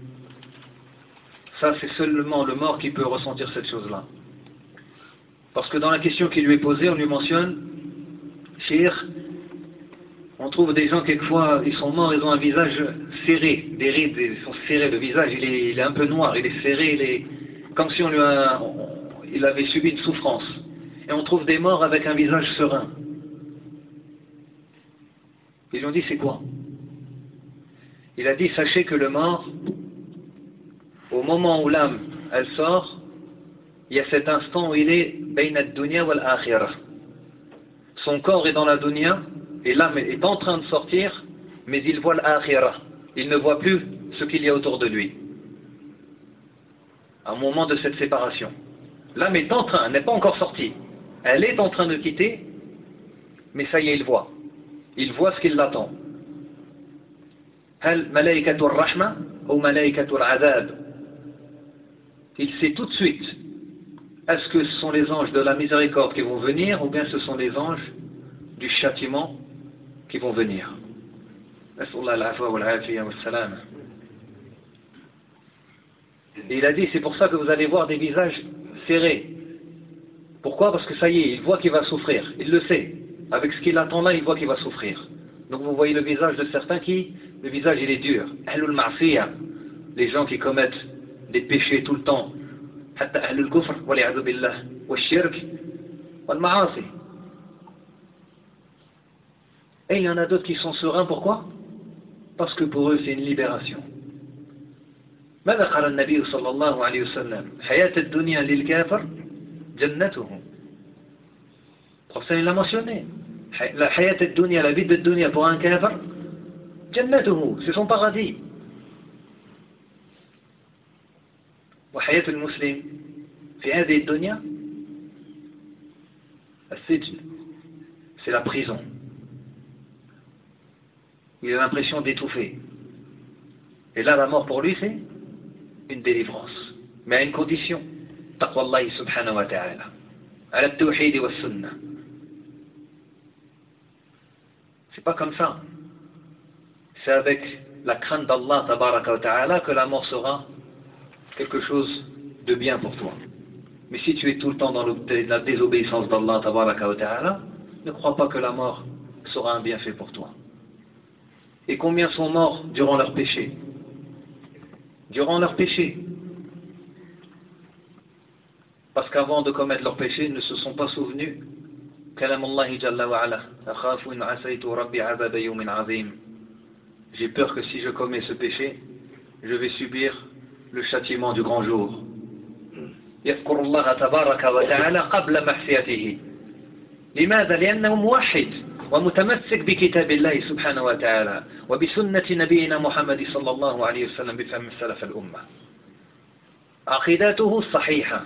Ça c'est seulement le mort qui peut ressentir cette chose-là. Parce que dans la question qui lui est posée, on lui mentionne, Shir, on trouve des gens quelquefois, ils sont morts, ils ont un visage serré, des rides, ils sont serrés, le visage il est un peu noir, il est serré, comme si il avait subi une souffrance. Et on trouve des morts avec un visage serein. Ils lui ont dit, c'est quoi? Il a dit, sachez que le mort, au moment où l'âme, elle sort, il y a cet instant où il est bayna ad-dunya wal akhirah. Son corps est dans la dunya, et l'âme est en train de sortir, mais il voit l'akhirah. Il ne voit plus ce qu'il y a autour de lui. À un moment de cette séparation. L'âme est en train, elle n'est pas encore sortie. Elle est en train de quitter, mais ça y est, il voit. Il voit ce qui l'attend. Hal malaikatur rahma ou malaikatur azab. Il sait tout de suite, est-ce que ce sont les anges de la miséricorde qui vont venir, ou bien ce sont les anges du châtiment qui vont venir. Et il a dit, c'est pour ça que vous allez voir des visages serrés. Pourquoi? Parce que ça y est, il voit qu'il va souffrir. Il le sait. Avec ce qu'il attend là, il voit qu'il va souffrir. Donc vous voyez le visage de certains le visage il est dur. Ahlul ma'siyah, les gens qui commettent des péchés tout le temps. Hatta ahlul kufr, wali'adhu billah, wa shirk, wal ma'asi. Et il y en a d'autres qui sont sereins, pourquoi? Parce que pour eux c'est une libération. ماذا قال النبي صلى الله عليه وسلم حياة الدنيا للكافر جنته. Il l'a mentionné. La حياة الدنيا, la vie de dunya pour un kafir, جنته, c'est son paradis. وحياة المسلم في هذه الدنيا السجن, c'est la prison. Il a l'impression d'étouffer. Et là, la mort pour lui, c'est une délivrance. Mais à une condition. Taqwa Allah subhanahu wa ta'ala. Ala at-tawhid wa sunnah. C'est pas comme ça. C'est avec la crainte d'Allah tabaraka wa ta'ala que la mort sera quelque chose de bien pour toi. Mais si tu es tout le temps dans la désobéissance d'Allah tabaraka wa ta'ala, ne crois pas que la mort sera un bienfait pour toi. Et combien sont morts durant leur péché? Durant leur péché. Parce qu'avant de commettre leur péché, ils ne se sont pas souvenus. Kalam Allah jalla wa ala. Akhafu in asaytu rabbi azaba yawmin azim. J'ai peur que si je commets ce péché, je vais subir le châtiment du grand jour. يذكر الله تبارك وتعالى قبل معصيته. لماذا؟ لأنه موحد ومتمسك بكتاب الله سبحانه وتعالى وبسنة نبينا محمد صلى الله عليه وسلم بفهم السلف الأمة. عقيدته صحيحة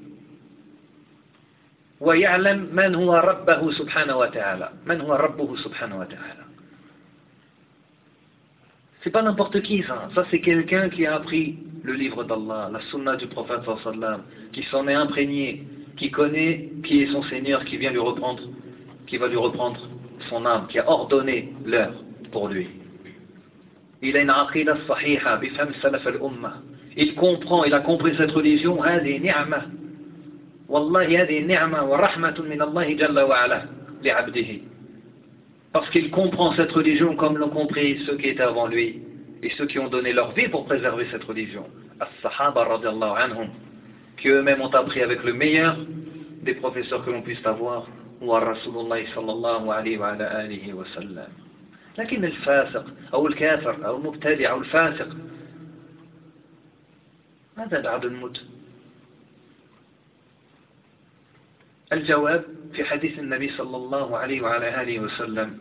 ويعلم من هو ربه سبحانه وتعالى. من هو ربه سبحانه وتعالى. C'est pas n'importe qui ça. Ça c'est quelqu'un qui a appris le livre d'Allah, la sunna du prophète sallallahu alayhi wa sallam, qui s'en est imprégné, qui connaît qui est son Seigneur, qui vient lui reprendre, qui va lui reprendre son âme, qui a ordonné l'heure pour lui. Il a une aqidah sahiha, bifam salaf al-ummah. Il comprend, il a compris cette religion, هذه نعمة. والله هذه نعمة ورحمة من الله جل وعلا لعبده. Parce qu'il comprend cette religion comme l'ont compris ceux qui étaient avant lui et ceux qui ont donné leur vie pour préserver cette religion. As-Sahaba radiallahu anhum, qui eux-mêmes ont appris avec le meilleur des professeurs que l'on puisse avoir, ou à Rasulullah sallallahu alayhi wa alihi wa sallam. لكن الفاسق أو الكافر أو المبتدع أو الفاسق ماذا بعد الموت؟ الجواب في حديث النبي صلى الله عليه وعلى آله وسلم.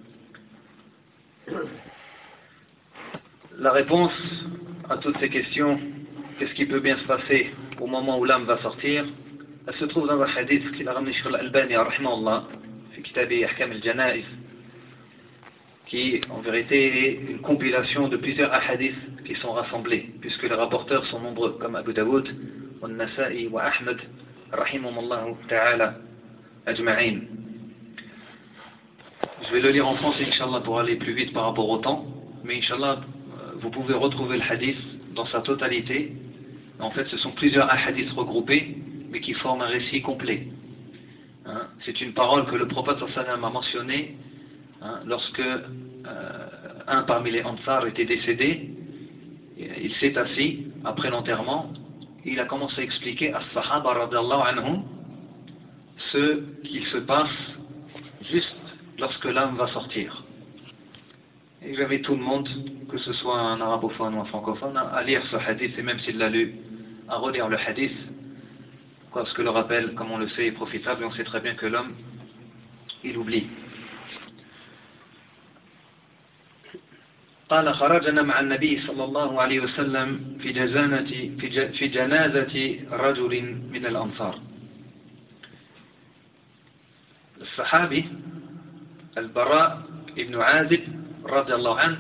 La réponse à toutes ces questions, qu'est-ce qui peut bien se passer au moment où l'âme va sortir, elle se trouve dans un hadith qu'il a ramené sur l'Albani rahimahullah في كتابه أحكام الجنائز, qui en vérité est une compilation de plusieurs hadiths qui sont rassemblés, puisque les rapporteurs sont nombreux, comme Abu Daoud, An-Nasa'i wa Ahmed, rahimahumullah ta'ala ajma'in. Je vais le lire en français, Inch'Allah, pour aller plus vite par rapport au temps, mais Inch'Allah, vous pouvez retrouver le hadith dans sa totalité. En fait, ce sont plusieurs hadiths regroupés, mais qui forment un récit complet. C'est une parole que le prophète sallallahu alayhi wa sallam a mentionnée lorsque un parmi les Ansar était décédé. Il s'est assis après l'enterrement, il a commencé à expliquer à Sahaba radiallahu anhum ce qu'il se passe juste lorsque l'âme va sortir. Et j'avais tout le monde, que ce soit un arabophone ou un francophone, à lire ce hadith, et même s'il l'a lu, à relire le hadith, parce que le rappel, comme on le sait, est profitable, et on sait très bien que l'homme, il oublie. قال خرجنا مع النبي صلى الله عليه وسلم في جنازة رجل من الأنصار. الصحابي البراء ibn Azib رضي الله عنه,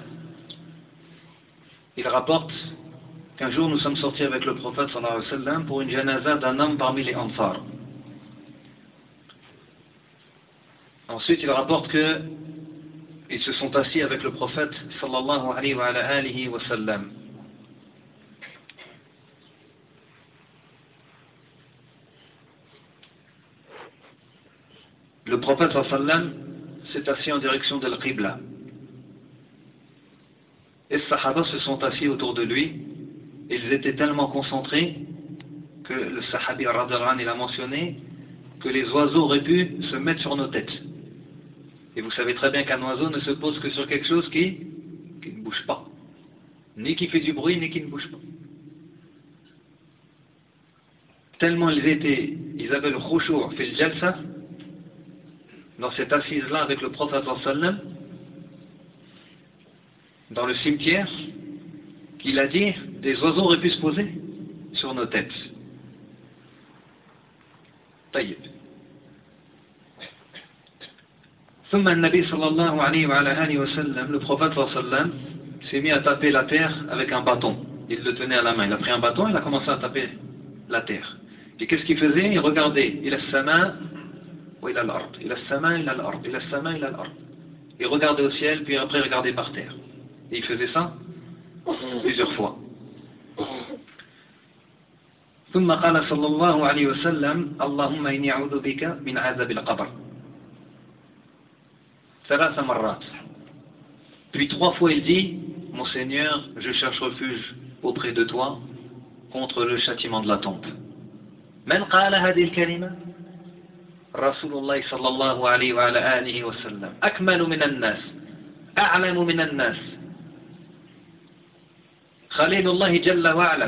il rapporte qu'un jour nous sommes sortis avec le prophète sallallahu alayhi wa sallam pour une janaza d'un homme parmi les Ansar. Ensuite il rapporte que ils se sont assis avec le prophète sallallahu alayhi wa alihi wa sallam. Le prophète sallallahu alayhi wa sallam s'est assis en direction de l'Qibla. Et les Sahaba se sont assis autour de lui. Ils étaient tellement concentrés que le Sahabi radhiyallahu anhu, il a mentionné que les oiseaux auraient pu se mettre sur nos têtes. Et vous savez très bien qu'un oiseau ne se pose que sur quelque chose qui ne bouge pas. Ni qui fait du bruit, ni qui ne bouge pas. Tellement ils avaient le khushu' fil jalsa, dans cette assise-là avec le prophète sallam, dans le cimetière, qu'il a dit, des oiseaux auraient pu se poser sur nos têtes. Taïb. ثم النبي صلى الله عليه وعلى آله وسلم, le prophète صلى الله عليه وسلم s'est mis à taper la terre avec un bâton. Il le tenait à la main. Il a pris un bâton, il a commencé à taper la terre. Et qu'est-ce qu'il faisait? Il regardait. Il a sama wa ila al-ard. Il a sama ila al-ard. Il a sama ila al-ard. Il regardait au ciel, puis après il regardait par terre. Et il faisait ça plusieurs fois. ثم قال صلى الله عليه وسلم اللهم إني أعوذ بك من عذاب القبر. ثلاث مرات. Puis 3 fois il dit, mon Seigneur, je cherche refuge auprès de toi contre le châtiment de la tombe. من قال هذه الكلمة؟ رسول الله صلى الله عليه وعلى آله وسلم أكمل من الناس أعلم من الناس خليل الله جل وعلا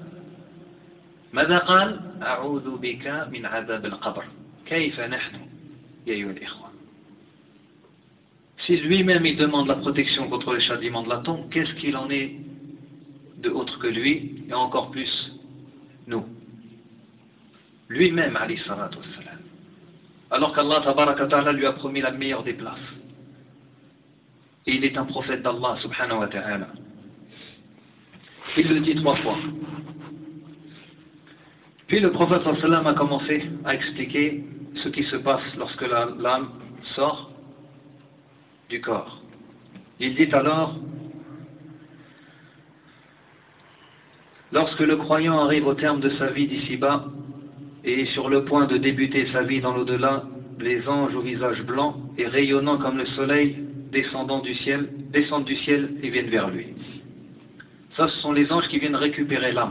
ماذا قال؟ أعوذ بك من عذاب القبر. كيف نحن يا أيها الإخوة؟ Si lui-même il demande la protection contre le châtiment de la tombe, qu'est-ce qu'il en est de autre que lui, et encore plus nous? Lui-même, alayhi salatu wassalam. Alors qu'Allah tabaraka ta'ala lui a promis la meilleure des places. et il est un prophète d'Allah subhanahu wa ta'ala. Il le dit 3 fois. Puis le prophète sallallahu alayhi wa sallam a commencé à expliquer ce qui se passe lorsque l'âme sort du corps. Il dit alors: lorsque le croyant arrive au terme de sa vie d'ici-bas et est sur le point de débuter sa vie dans l'au-delà, les anges au visage blanc et rayonnant comme le soleil descendent du ciel et viennent vers lui. Ça, ce sont les anges qui viennent récupérer l'âme.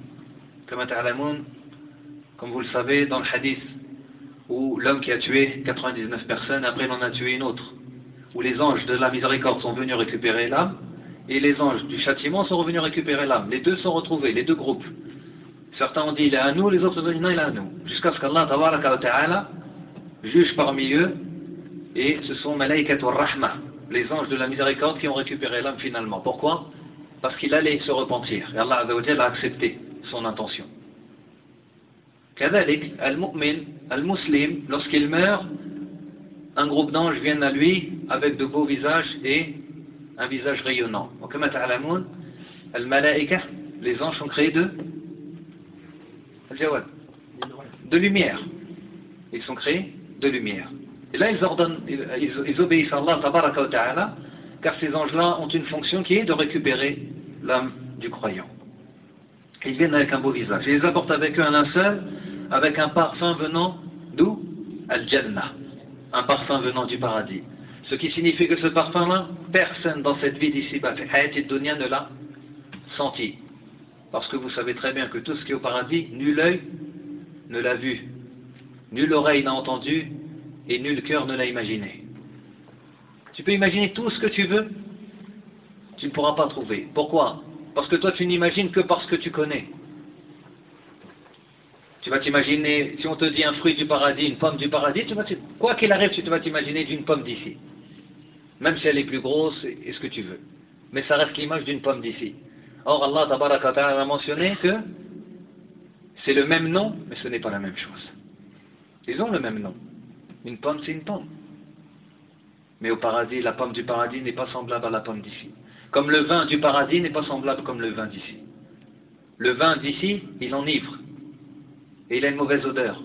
Comme vous le savez, dans le hadith où l'homme qui a tué 99 personnes, après il en a tué une autre, où les anges de la miséricorde sont venus récupérer l'âme, et les anges du châtiment sont revenus récupérer l'âme. Les deux sont retrouvés, les deux groupes. Certains ont dit il est à nous, les autres ont dit non, il est à nous. Jusqu'à ce qu'Allah tabaraka wa ta'ala juge parmi eux, et ce sont malaikatul rahma, les anges de la miséricorde qui ont récupéré l'âme finalement. Pourquoi? Parce qu'il allait se repentir, et Allah azza wa jalla a accepté son intention. Kadalik, al-mu'min, al-muslim, lorsqu'il meurt, un groupe d'anges viennent à lui avec de beaux visages et un visage rayonnant. Al-malaika, les anges sont créés de lumière. Ils sont créés de lumière. Et là, ils obéissent à Allah tabaraka wa ta'ala, car ces anges-là ont une fonction qui est de récupérer l'âme du croyant. Ils viennent avec un beau visage. Ils les apportent avec eux un linceul, avec un parfum venant d'où? Al-Jannah, un parfum venant du paradis. Ce qui signifie que ce parfum-là, personne dans cette vie d'ici-bas, dunya, ne l'a senti. Parce que vous savez très bien que tout ce qui est au paradis, nul œil ne l'a vu, nulle oreille n'a entendu, et nul cœur ne l'a imaginé. Tu peux imaginer tout ce que tu veux, tu ne pourras pas trouver. Pourquoi? Parce que toi tu n'imagines que parce que tu connais. Tu vas t'imaginer, si on te dit un fruit du paradis, une pomme du paradis, quoi qu'il arrive, tu vas t'imaginer d'une pomme d'ici. Même si elle est plus grosse et ce que tu veux. Mais ça reste l'image d'une pomme d'ici. Or Allah tabaraka wa ta'ala a mentionné que c'est le même nom, mais ce n'est pas la même chose. Ils ont le même nom. Une pomme, c'est une pomme. Mais au paradis, la pomme du paradis n'est pas semblable à la pomme d'ici. Comme le vin du paradis n'est pas semblable comme le vin d'ici. Le vin d'ici, il enivre. Et il a une mauvaise odeur.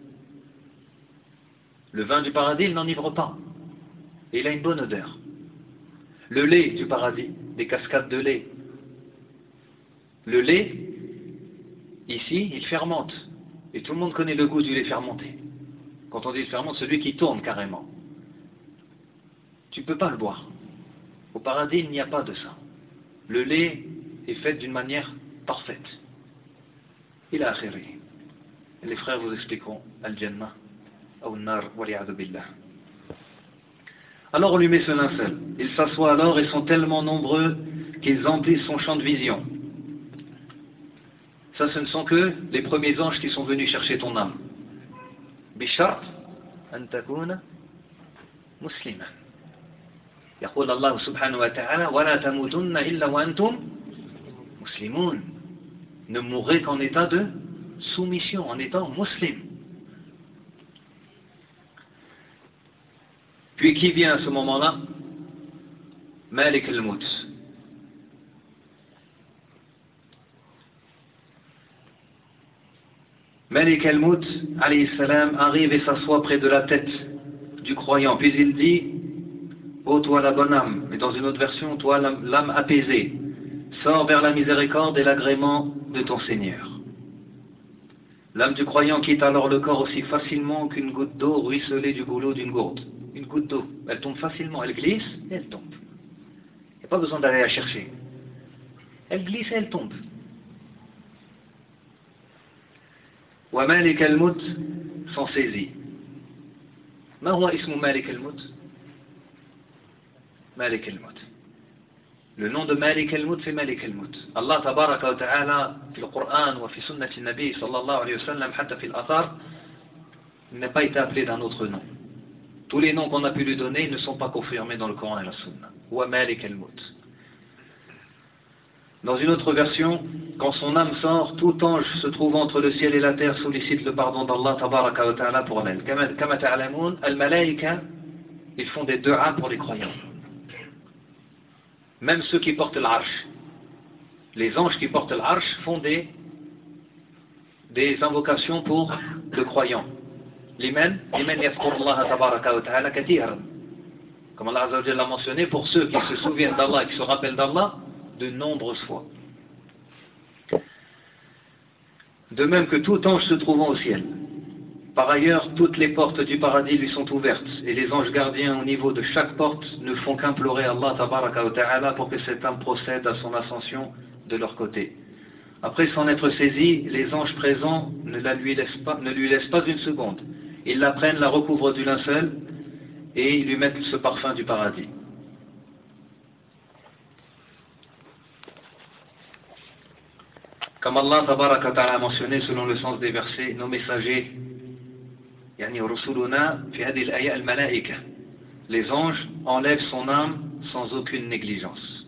Le vin du paradis, il n'enivre pas. Et il a une bonne odeur. Le lait du paradis, des cascades de lait. Le lait, ici, il fermente. Et tout le monde connaît le goût du lait fermenté. Quand on dit fermente, celui qui tourne carrément. Tu ne peux pas le boire. Au paradis, il n'y a pas de ça. Le lait est fait d'une manière parfaite. Il a akhiri. Les frères vous expliqueront Al-Jannah, Al-Nar, Wali'adhu Billah. Alors on lui met ce linceul. Ils s'assoient alors et sont tellement nombreux qu'ils emplissent son champ de vision. Ça, ce ne sont que les premiers anges qui sont venus chercher ton âme. Bishart an takuna muslima. يقول الله سبحانه وتعالى ولا تموتن إلا وأنتم مسلمون. Ne mourrez qu'en état de soumission, en étant musulman. Puis qui vient à ce moment-là? Malik al-Maut. Malik al-Maut, alayhi salam, arrive et s'assoit près de la tête du croyant. Puis il dit: ô toi la bonne âme, mais dans une autre version, toi l'âme apaisée, sors vers la miséricorde et l'agrément de ton Seigneur. L'âme du croyant quitte alors le corps aussi facilement qu'une goutte d'eau ruisselée du goulot d'une gourde. Une goutte d'eau, elle tombe facilement, elle glisse et elle tombe. Il n'y a pas besoin d'aller la chercher. Elle glisse et elle tombe. Wa Malik al-Maut s'en saisit. Ma huwa ismu Malik al-Maut? Malik al-Maut. Le nom de Malik al-Maut, c'est Malik al-Maut. Allah tabaraka wa ta'ala, في القرآن وفي سنة النبي صلى الله عليه وسلم, حتى في الآثار, il n'a pas été appelé d'un autre nom. Tous les noms qu'on a pu lui donner ne sont pas confirmés dans le Coran et la Sunna. Wa Malik al-Maut. Dans une autre version, quand son âme sort, tout ange se trouvant entre le ciel et la terre sollicite le pardon d'Allah tabaraka wa ta'ala pour elle. Kama ta'lamoun, al-malaïka, ils font des du'a pour les croyants. même ceux qui portent l'arche. Les anges qui portent l'arche font des invocations pour le croyant. Liman yazkurullaha tabaraka wa ta'ala kathiran. Comme Allah Azza wa Jalla l'a mentionné, pour ceux qui se souviennent d'Allah et qui se rappellent d'Allah de nombreuses fois. De même que tout ange se trouvant au ciel. Par ailleurs, toutes les portes du paradis lui sont ouvertes, et les anges gardiens au niveau de chaque porte ne font qu'implorer Allah tabaraka wa ta'ala pour que cette âme procède à son ascension de leur côté. Après s'en être saisis, les anges présents ne lui laissent pas une seconde. Ils la prennent, la recouvrent du linceul, et ils lui mettent ce parfum du paradis. Comme Allah tabaraka wa ta'ala a mentionné selon le sens des versets, nos messagers, يعني رسولنا في هذه الآية الملائكة. Les anges enlèvent son âme sans aucune négligence.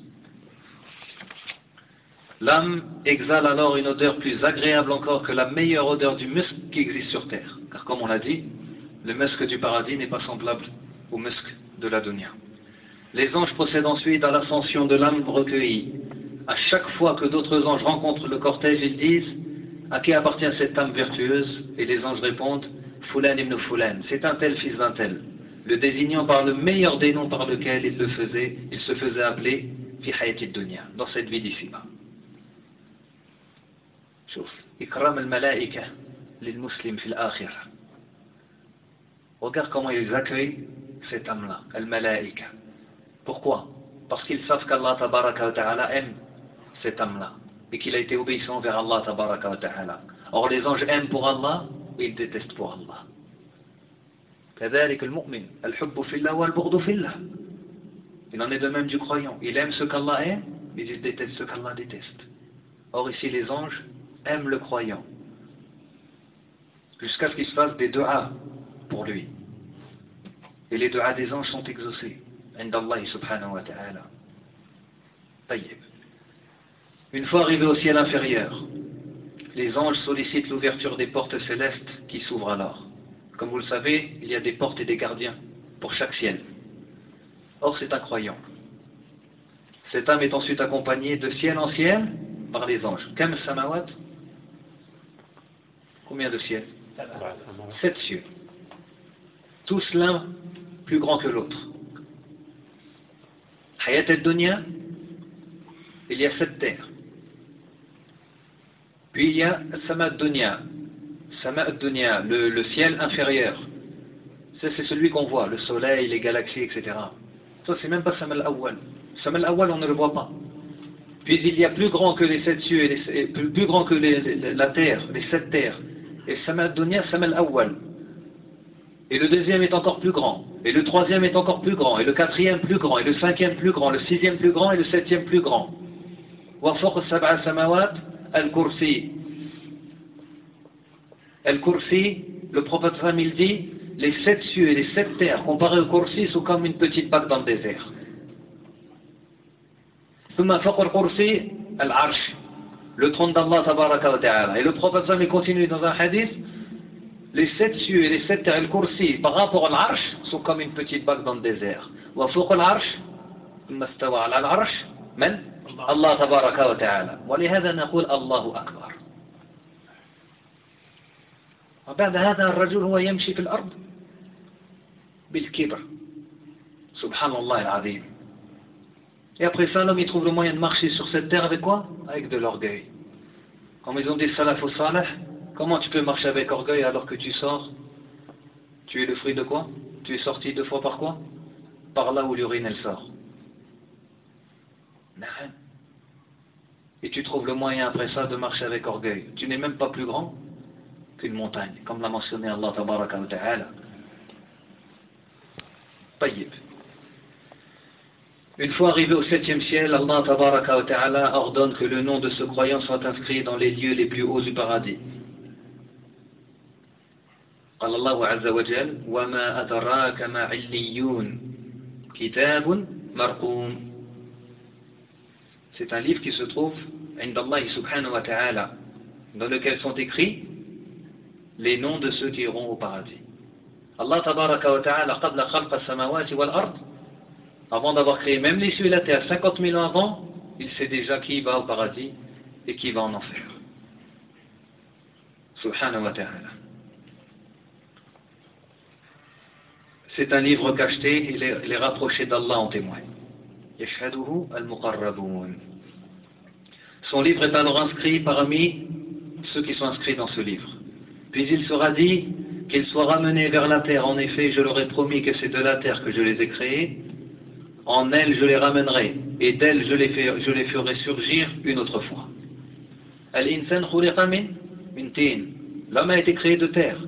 L'âme exhale alors une odeur plus agréable encore que la meilleure odeur du musc qui existe sur terre. Car comme on l'a dit, le musc du paradis n'est pas semblable au musc de la dunya. Les anges procèdent ensuite à l'ascension de l'âme recueillie. À chaque fois que d'autres anges rencontrent le cortège, ils disent « À qui appartient cette âme vertueuse ?» Et les anges répondent « Fulan ibn Fulan, c'est un tel fils d'un tel », le désignant par le meilleur des noms par lequel il se faisait appeler « Fi hayati dunya » dans cette vie d'ici-bas. شوف إكرام الملائكة للمسلم في الآخرة. Regarde comment ils accueillent cette âme-là, al-malaïka. Pourquoi? Parce qu'ils savent qu'Allah tabaraka wa ta'ala aime cette âme-là et qu'il a été obéissant vers Allah tabaraka wa ta'ala. Or les anges aiment pour Allah et ils détestent pour Allah. كذلك المؤمن الحب في الله والبغض في الله. Il en est de même du croyant. Il aime ce qu'Allah aime, mais il déteste ce qu'Allah déteste. Or ici les anges aiment le croyant jusqu'à ce qu'il se fasse des du'as pour lui. Et les du'as des anges sont exaucés. Indallahi subhanahu wa ta'ala. Tayyib. Une fois arrivés au ciel inférieur, les anges sollicitent l'ouverture des portes célestes qui s'ouvrent alors. Comme vous le savez, il y a des portes et des gardiens pour chaque ciel. Or c'est un croyant. Cette âme est ensuite accompagnée de ciel en ciel par les anges. Kam samawat? Combien de ciels? 7 cieux. Tous l'un plus grand que l'autre. Hayat al-dunya, il y a 7 terres. Puis il y a Sama al-dunya. Sama al-dunya, le ciel inférieur. Ça c'est celui qu'on voit, le soleil, les galaxies, etc. Ça c'est même pas Sama al-awwal. Sama al-awwal on ne le voit pas. Puis il y a plus grand que les 7 cieux, et plus grand que la terre, les 7 terres. Et Sama al-dunya, Sama al-awwal. Et le deuxième est encore plus grand. Et le troisième est encore plus grand. Et le quatrième plus grand. Et le cinquième plus grand. Le sixième plus grand. Et le septième plus grand. Wa fawq as-sab'a samawat al-kursi. Al-kursi, le prophète il dit, les 7 cieux et les 7 terres, comparés au kursi, sont comme une petite bague dans le désert. Thumma fawq al-kursi al-arsh. Le trône d'Allah tabaraka wa ta'ala. Et le prophète il continue dans un hadith, les 7 cieux et les 7 terres, al-kursi, par rapport à l'arche, sont comme une petite bague dans le désert. Wa fawq al-arsh, thumma istawa ala al-arsh, man? Allah tabaraka wa ta'ala. ولهذا نقول الله أكبر. وبعد هذا الرجل هو يمشي في الأرض بالكبر. سبحان الله العظيم. Et après ça, l'homme il trouve le moyen de marcher sur cette terre avec quoi? Avec de l'orgueil. Comme ils ont dit salaf au salih, comment tu peux marcher avec orgueil alors que tu sors? Tu es le fruit de quoi? Tu es sorti 2 fois par quoi? Par là où l'urine elle sort. Et tu trouves le moyen après ça de marcher avec orgueil. Tu n'es même pas plus grand qu'une montagne, comme l'a mentionné Allah tabaraka wa ta'ala. Tayyib. Une fois arrivé au 7e ciel, Allah tabaraka wa ta'ala ordonne que le nom de ce croyant soit inscrit dans les lieux les plus hauts du paradis. قال الله عز وجل وما أدراك ما عليون كتاب مرقوم. C'est un livre qui se trouve عند الله سبحانه وتعالى, dans lequel sont écrits les noms de ceux qui iront au paradis. Allah tabaraka wa ta'ala قبل خلق السماوات والأرض Avant d'avoir créé même les cieux et la terre, 50 000 ans avant, il sait déjà qui va au paradis et qui va en enfer. Subhanahu wa ta'ala. C'est un livre cacheté et les rapprochés d'Allah en témoignent. Yashhaduhu al-muqarraboun. Son livre est alors inscrit parmi ceux qui sont inscrits dans ce livre. Puis il sera dit qu'ils soient ramenés vers la terre. En effet, je leur ai promis que c'est de la terre que je les ai créés. En elle, je les ramènerai. Et d'elle, je les ferai surgir une autre fois. Al-insan khuliqa min tin. L'homme a été créé de terre.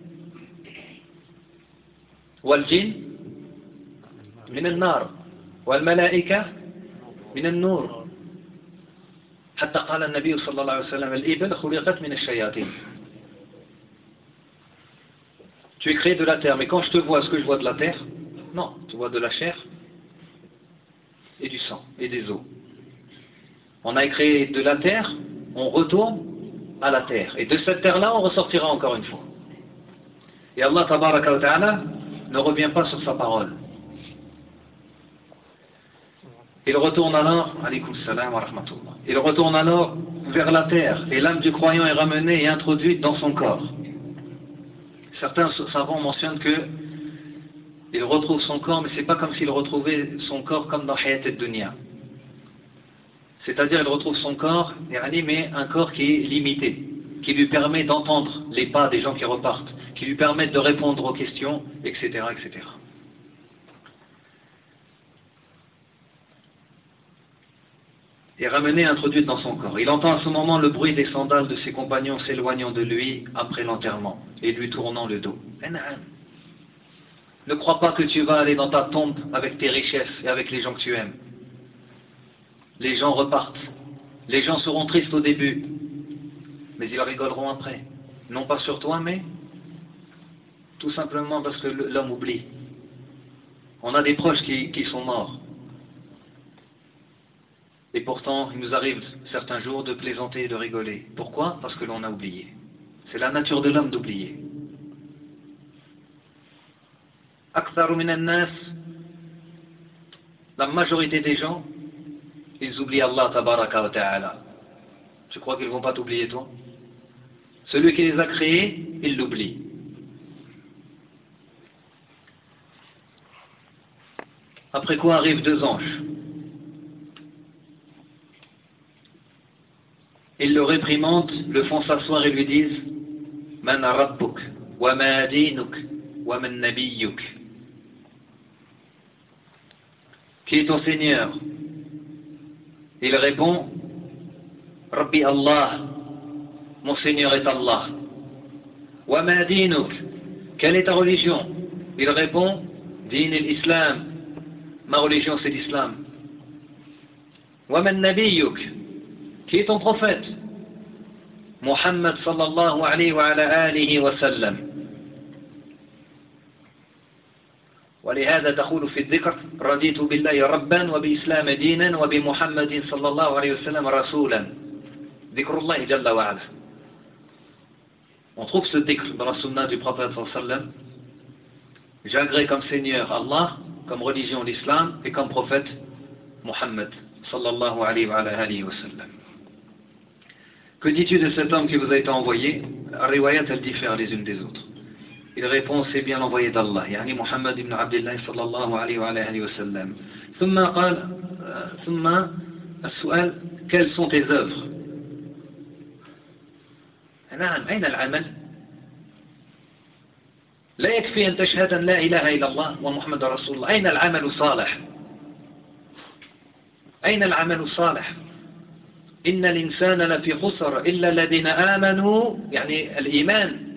Wal-jin min al-nar. Wal-malaika min al-nur. حتى قال النبي صلى الله عليه وسلم الإبل خلقت من الشياطين. Tu es créé de la terre, mais quand je te vois, est-ce que je vois de la terre? Non, tu vois de la chair et du sang et des os. On a créé de la terre, on retourne à la terre. Et de cette terre-là, on ressortira encore une fois. Et Allah tabaraka wa ta'ala ne revient pas sur sa parole. Il retourne alors, alaykoum salam wa rahmatullah. Il retourne alors vers la terre et l'âme du croyant est ramenée et introduite dans son corps. Certains savants mentionnent que il retrouve son corps, mais c'est pas comme s'il retrouvait son corps comme dans Hayat ad-Dunya. C'est-à-dire il retrouve son corps, mais un corps qui est limité, qui lui permet d'entendre les pas des gens qui repartent, qui lui permettent de répondre aux questions, etc., etc. Et ramené, introduite dans son corps. Il entend à ce moment le bruit des sandales de ses compagnons s'éloignant de lui après l'enterrement et lui tournant le dos. Ne crois pas que tu vas aller dans ta tombe avec tes richesses et avec les gens que tu aimes. Les gens repartent. Les gens seront tristes au début, mais ils rigoleront après. Non pas sur toi, mais tout simplement parce que l'homme oublie. On a des proches qui sont morts. Et pourtant, il nous arrive certains jours de plaisanter et de rigoler. Pourquoi? Parce que l'on a oublié. C'est la nature de l'homme d'oublier. Aktharu minan nas, la majorité des gens, ils oublient Allah tabaraka wa ta'ala. Tu crois qu'ils ne vont pas t'oublier toi? Celui qui les a créés, il l'oublie. Après quoi arrivent deux anges. Ils le réprimandent, le font s'asseoir et lui disent Man rabbuk, wa ma dinuk, wa man nabiyyuk. Qui est ton Seigneur? Il répond Rabbi Allah, mon Seigneur est Allah. Wa ma dinuk, quelle est ta religion? Il répond Din al-Islam, ma religion c'est l'Islam. Wa man nabiyyuk, qui est ton prophète? Muhammad sallallahu alayhi wa ala alihi wa sallam. ولهذا تقول في الذكر رضيت بالله ربا وبإسلام دينا وبمحمد صلى الله عليه وسلم رسولا. ذكر الله جل وعلا. On trouve ce dhikr dans la sunna du prophète sallallahu alayhi wa sallam. J'agrée comme Seigneur Allah, comme religion l'islam et comme prophète Muhammad sallallahu alayhi wa alihi wa sallam. Que dis-tu de cet homme qui vous a été envoyé? Riwayat, elles diffèrent les unes des autres. Il répond, c'est bien l'envoyé d'Allah, yani Muhammad ibn Abdullah sallallahu alayhi wa sallam. ثم قال ثم السؤال quelles sont tes œuvres? نعم أين العمل؟ لا يكفي أن تشهد أن لا إله إلا الله ومحمد رسول الله. أين العمل الصالح؟ أين العمل الصالح؟ إن الإنسان لفي خسر إلا الذين آمنوا يعني الإيمان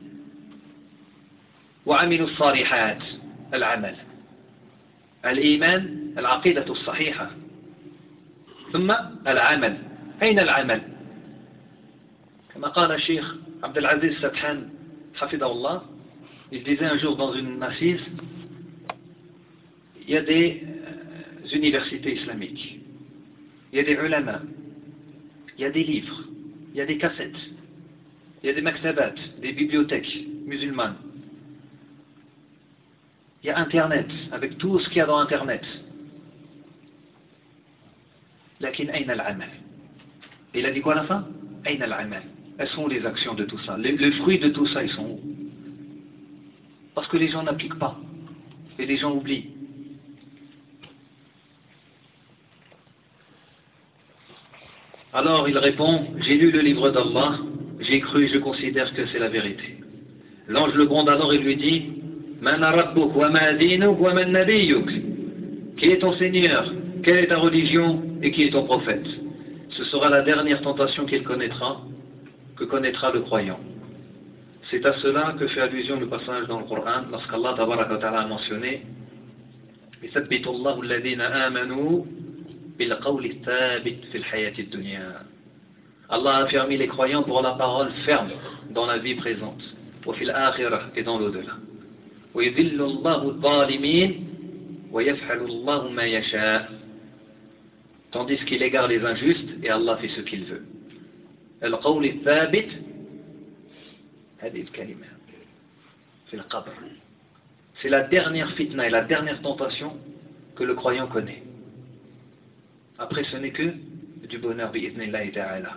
وعملوا الصالحات. العمل الإيمان العقيدة الصحيحة ثم العمل. أين العمل؟ كما قال الشيخ عبد العزيز سبحان حفظه الله, il disait un jour dans une assise, il y a des universités islamiques, il y a des ulama, il y a des livres, il y a des cassettes, il y a des maktabat, des bibliothèques musulmanes. Il y a Internet, avec tout ce qu'il y a dans Internet. Lakin ayn al-amal. Il a dit quoi à la fin? Ayn al-amal. Elles sont où les actions de tout ça? Les fruits de tout ça, ils sont où? Parce que les gens n'appliquent pas. Et les gens oublient. Alors il répond, j'ai lu le livre d'Allah, j'ai cru et je considère que c'est la vérité. L'ange le gronde alors et lui dit, Man rabbuk wa ma dinuk wa man nabiyyuk. Qui est ton Seigneur? Quelle est ta religion? Et qui est ton prophète? Ce sera la dernière tentation qu'il connaîtra, que connaîtra le croyant. C'est à cela que fait allusion le passage dans le Coran, lorsqu'Allah tabaraka wa ta'ala a mentionné يثبت الله الذين آمنوا بالقول الثابت في الحياة الدنيا. Allah a affermi les croyants pour la parole ferme dans la vie présente, وفي الآخرة et dans l'au-delà. ويذل الله الظالمين ويفعل الله ما يشاء. Tandis qu'il égare les injustes et Allah fait ce qu'il veut. القول الثابت هذه الكلمة في القبر. C'est la dernière fitna et la dernière tentation que le croyant connaît. Après, ce n'est que du bonheur, bi'idhnillahi ta'ala.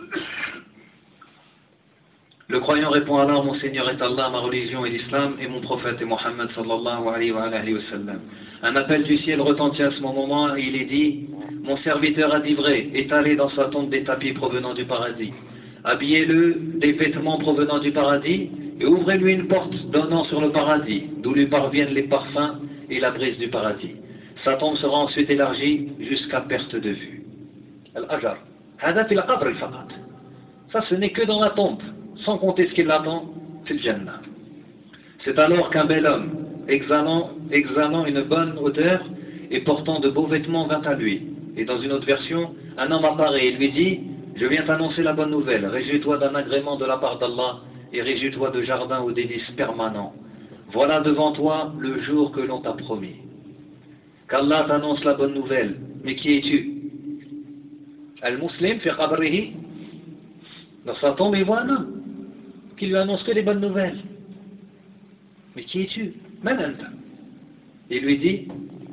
Le croyant répond alors, mon Seigneur est Allah, ma religion est l'islam, et mon prophète est Mohammed sallallahu alayhi wa sallam. Un appel du ciel retentit à ce moment et il est dit, mon serviteur a dit vrai, étalez dans sa tombe des tapis provenant du paradis. Habillez-le des vêtements provenant du paradis, et ouvrez-lui une porte donnant sur le paradis, d'où lui parviennent les parfums et la brise du paradis. Sa tombe sera ensuite élargie jusqu'à perte de vue. Al-Ajar. Hada fil qabr al-faqat. Ça, ce n'est que dans la tombe, sans compter ce qui l'attend, fil Jannah. C'est alors qu'un bel homme, exhalant une bonne odeur et portant de beaux vêtements, vint à lui. Et dans une autre version, un homme apparaît et lui dit, je viens t'annoncer la bonne nouvelle, réjouis-toi d'un agrément de la part d'Allah, et réjouis-toi de jardins aux délices permanents. Voilà devant toi le jour que l'on t'a promis. Qu'Allah t'annonce la bonne nouvelle. Mais qui es-tu? Al-Muslim fi qabrihi. Dans sa tombe, il voit un homme qui lui annonce que les bonnes nouvelles. Mais qui es-tu? Man anta. Il lui dit,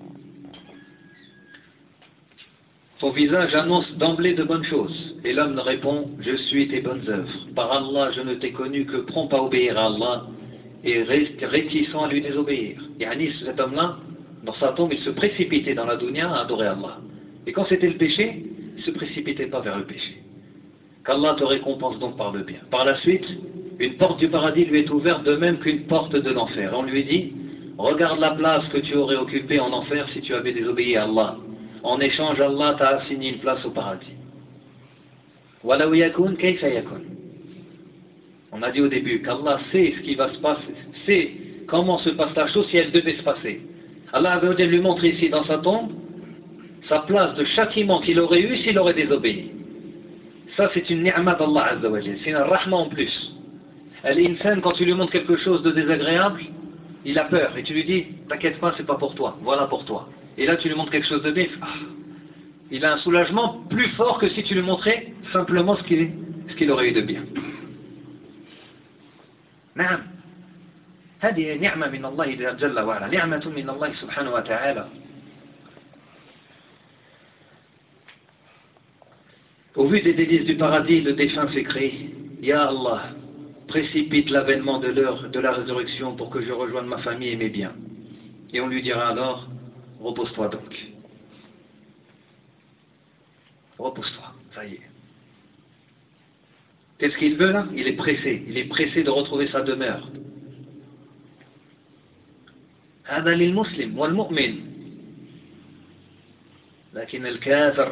ton visage annonce d'emblée de bonnes choses. Et l'homme répond, je suis tes bonnes œuvres. Par Allah, je ne t'ai connu que prompt à obéir à Allah et réticent à lui désobéir. Yani, cet homme-là, dans sa tombe, il se précipitait dans la dunya à adorer Allah. Et quand c'était le péché, il ne se précipitait pas vers le péché. Qu'Allah te récompense donc par le bien. Par la suite, une porte du paradis lui est ouverte de même qu'une porte de l'enfer. On lui dit, regarde la place que tu aurais occupée en enfer si tu avais désobéi à Allah. En échange, Allah t'a assigné une place au paradis. Walaw yakun kayfa yakun. On a dit au début qu'Allah sait ce qui va se passer, sait comment se passe la chose si elle devait se passer. Allah avait lui montré ici dans sa tombe sa place de châtiment qu'il aurait eu s'il aurait désobéi. Ça, c'est une ni'ma d'Allah Azza wa Jal, c'est un rahma en plus. L'insan, quand tu lui montres quelque chose de désagréable, il a peur et tu lui dis, t'inquiète pas, c'est pas pour toi, voilà pour toi. Et là, tu lui montres quelque chose de bien, il a un soulagement plus fort que si tu lui montrais simplement ce qu'il aurait eu de bien. نعم هذه نعمة من الله جل وعلا نعمة من الله سبحانه وتعالى. Au vu des délices du paradis, le défunt s'écrie, Ya Allah, précipite l'avènement de l'heure de la résurrection pour que je rejoigne ma famille et mes biens. Et on lui dira alors, repose-toi donc. Repose-toi, ça y est. Qu'est-ce qu'il veut là? Il est pressé de retrouver sa demeure. هذا للمسلم والمؤمن لكن الكافر.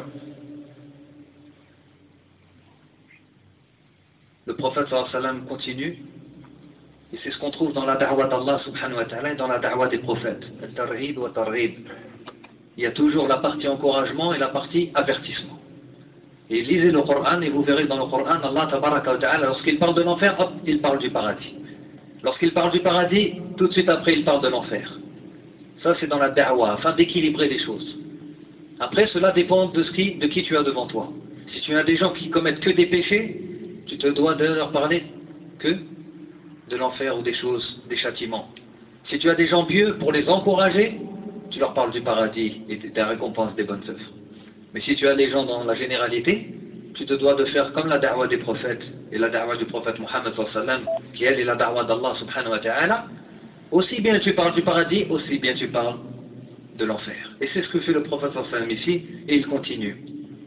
Le prophète sallallahu alayhi wa sallam continue, et c'est ce qu'on trouve dans la da'wah d'Allah subhanahu wa ta'ala et dans la da'wah des prophètes. Al-tarhib wa tarhib. Il y a toujours la partie encouragement et la partie avertissement. Et lisez le Coran et vous verrez dans le Coran, Allah tabaraka wa ta'ala, lorsqu'il parle de l'enfer, hop, il parle du paradis. Lorsqu'il parle du paradis, tout de suite après, il parle de l'enfer. Ça, c'est dans la da'wah, afin d'équilibrer les choses. Après, cela dépend de qui tu as devant toi. Si tu as des gens qui commettent que des péchés, tu te dois de leur parler que de l'enfer ou des choses, des châtiments. Si tu as des gens pieux, pour les encourager, tu leur parles du paradis et de la récompense des bonnes œuvres. Mais si tu as les gens dans la généralité, tu te dois de faire comme la da'wa des prophètes et la da'wa du prophète Mohammed sallallahu alayhi wa sallam, qui elle est la da'wa d'Allah subhanahu wa ta'ala. Aussi bien tu parles du paradis, aussi bien tu parles de l'enfer. Et c'est ce que fait le prophète sallallahu alayhi wa sallam ici, et il continue.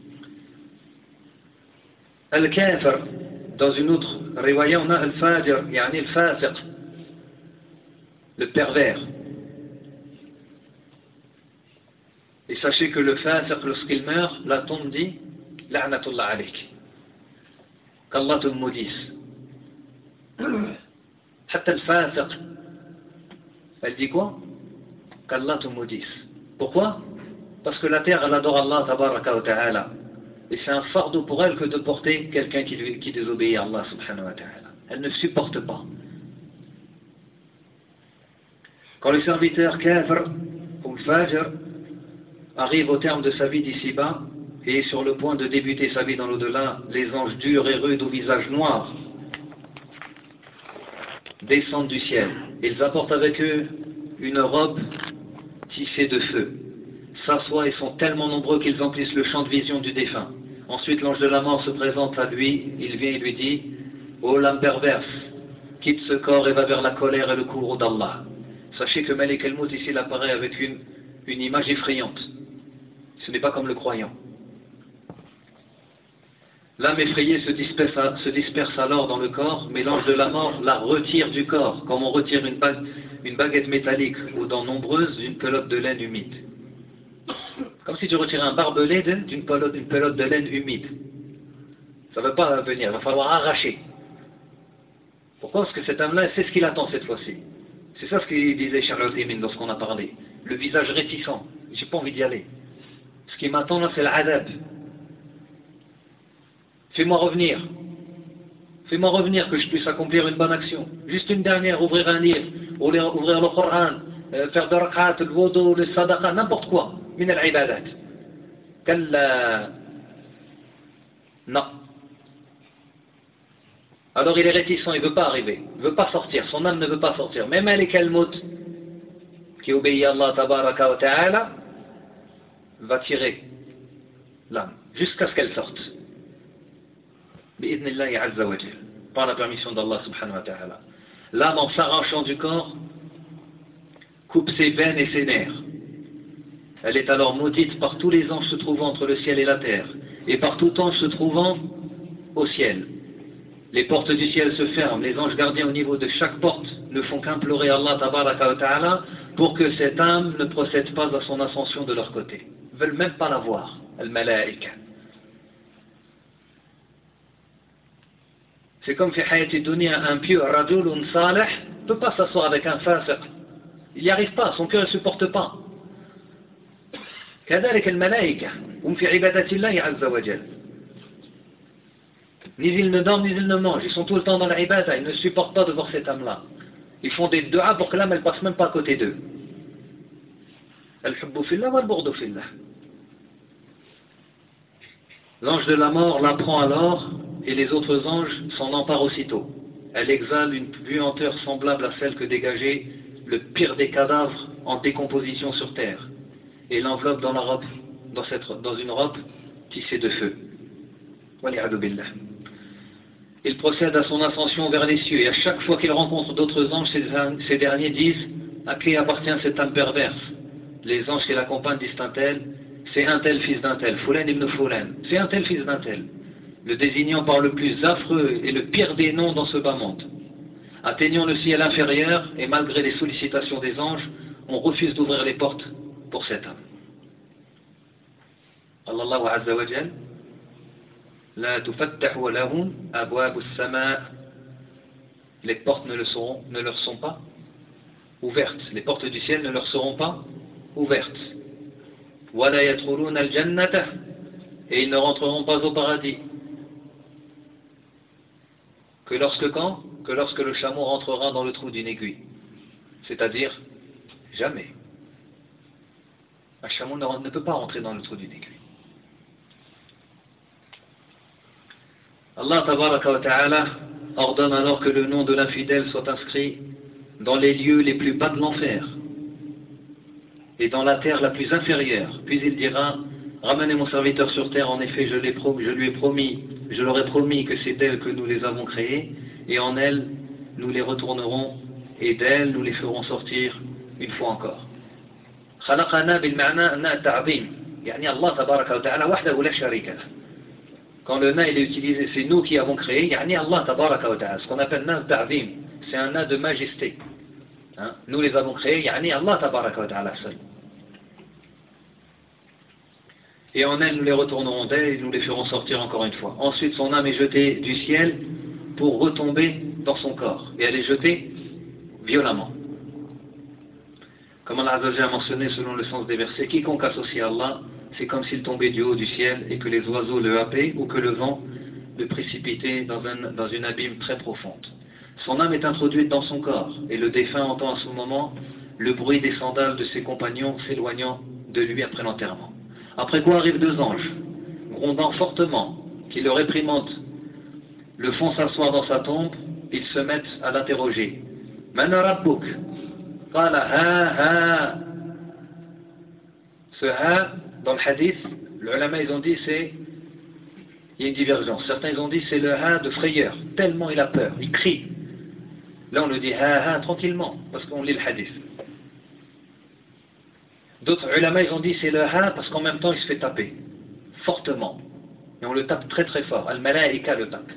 Al-Kafir, dans une autre riwaya, on a Al-Fajr, yani Al-Fasiq, le pervers. Et sachez que le Fasiq, lorsqu'il meurt, la tombe dit La'natullah alayk, qu'Allah te maudisse. Hatta Al-Fasiq, elle dit quoi? Qu'Allah te maudisse. Pourquoi? Parce que la terre, elle adore Allah tabaraka wa ta'ala. Et c'est un fardeau pour elle que de porter quelqu'un qui désobéit à Allah subhanahu wa ta'ala. Elle ne supporte pas. Quand le serviteur kafir ou le fajr arrive au terme de sa vie d'ici-bas et est sur le point de débuter sa vie dans l'au-delà, les anges durs et rudes au visage noir descendent du ciel. Ils apportent avec eux une robe tissée de feu, s'assoient et sont tellement nombreux qu'ils emplissent le champ de vision du défunt. Ensuite, l'ange de la mort se présente à lui, il vient et lui dit « Ô l'âme perverse, quitte ce corps et va vers la colère et le courroux d'Allah. » Sachez que Malik el-Mout ici il apparaît avec une image effrayante. Ce n'est pas comme le croyant. L'âme effrayée se disperse alors dans le corps, mais l'ange de la mort la retire du corps, comme on retire une baguette métallique ou dans nombreuse une pelote de laine humide. Comme si tu retirais un barbelé d'une pelote de laine humide. Ça ne va pas venir, il va falloir arracher. Pourquoi? Parce que cet âme-là, c'est ce qu'il attend cette fois-ci. C'est ça ce qu'il disait Charles Timin lorsqu'on a parlé. Le visage réticent, j'ai pas envie d'y aller. Ce qui m'attend là, c'est l'adab. Fais-moi revenir. Fais-moi revenir que je puisse accomplir une bonne action. Juste une dernière, ouvrir un livre, ouvrir le Coran, faire de rak'at, le wudu, le sadaqa, n'importe quoi. Min al-ibadat. Non. Alors il est réticent, il ne veut pas arriver, il ne veut pas sortir, son âme ne veut pas sortir. Même Malik el-Mout, qui obéit à Allah tabaraka wa ta'ala, va tirer l'âme, jusqu'à ce qu'elle sorte. Bi'idhnillahi azza wa jal, par la permission d'Allah subhanahu wa ta'ala. L'âme, en s'arrachant du corps, coupe ses veines et ses nerfs. Elle est alors maudite par tous les anges se trouvant entre le ciel et la terre, et par tout ange se trouvant au ciel. Les portes du ciel se ferment, les anges gardiens au niveau de chaque porte ne font qu'implorer Allah tabaraka wa ta'ala pour que cette âme ne procède pas à son ascension de leur côté. Ils ne veulent même pas la voir, al-malaïka. C'est comme fi hayati dunya, un pieux, rajulun salih, ne peut pas s'asseoir avec un fasiq. Il n'y arrive pas, son cœur ne supporte pas. كذلك الملائكة هم في عبادة الله عز وجل. Ni ils ne dorment, ni ils ne mangent. Ils sont tout le temps dans la ibada. Ils ne supportent pas de voir cette âme-là. Ils font des du'a pour que l'âme ne passe même pas à côté d'eux. Al-hubbu fillah wal-bughdu fillah. L'ange de la mort l'apprend alors et les autres anges s'en emparent aussitôt. Elle exhale une puanteur semblable à celle que dégageait le pire des cadavres en décomposition sur terre et l'enveloppe dans la robe, dans une robe tissée de feu. Wali'adu billah. Il procède à son ascension vers les cieux et à chaque fois qu'il rencontre d'autres anges, ces derniers disent à qui appartient cette âme perverse. Les anges qui l'accompagnent disent un tel, c'est un tel fils d'un tel, Fulan ibn Fulan, c'est un tel fils d'un tel, le désignant par le plus affreux et le pire des noms dans ce bas monde. Atteignons le ciel inférieur et malgré les sollicitations des anges, on refuse d'ouvrir les portes pour cet homme. Allah Azza wa Jal, La tufattahu lahum abwabu as-sama'. Les portes ne leur sont pas ouvertes. Les portes du ciel ne leur seront pas ouvertes. Wa la yadkhuluna al-jannata, et ils ne rentreront pas au paradis. Que lorsque le chameau rentrera dans le trou d'une aiguille. C'est-à-dire, jamais. Un chameau ne peut pas rentrer dans le trou d'une aiguille. Allah tabaraka wa ta'ala ordonne alors que le nom de l'infidèle soit inscrit dans les lieux les plus bas de l'enfer et dans la terre la plus inférieure. Puis il dira Ramenez mon serviteur sur terre, en effet, je lui ai promis, je leur ai promis que c'est d'elle que nous les avons créés, et en elle, nous les retournerons, et d'elle, nous les ferons sortir une fois encore. خلقنا بالمعنى أنها التعظيم يعني الله تبارك وتعالى وحده لا شريك له. Quand le na il est utilisé, c'est nous qui avons créé, يعني Allah تبارك وتعالى, ce qu'on appelle na ta'zim, c'est un na de majesté. Hein? Nous les avons créés, يعني Allah تبارك وتعالى seul. Et en elle, nous les retournerons d'elle et nous les ferons sortir encore une fois. Ensuite, son âme est jetée du ciel pour retomber dans son corps. Et elle est jetée violemment. Comme Allah Azza wa Jalla a mentionné selon le sens des versets, quiconque associe à Allah, c'est comme s'il tombait du haut du ciel et que les oiseaux le happaient ou que le vent le précipitait dans une abîme très profonde. Son âme est introduite dans son corps et le défunt entend à ce moment le bruit des sandales de ses compagnons s'éloignant de lui après l'enterrement. Après quoi arrivent deux anges, grondant fortement, qui le réprimandent, le font s'asseoir dans sa tombe, ils se mettent à l'interroger. Man rabbuk? Qala ha ha. Ce ha, dans le hadith, les ulama ils ont dit c'est, il y a une divergence. Certains ils ont dit c'est le ha de frayeur, tellement il a peur, il crie. Là on le dit ha ha tranquillement, parce qu'on lit le hadith. D'autres ulama ils ont dit c'est le ha parce qu'en même temps il se fait taper, fortement. Et on le tape très très fort. Al-Malaika le tape.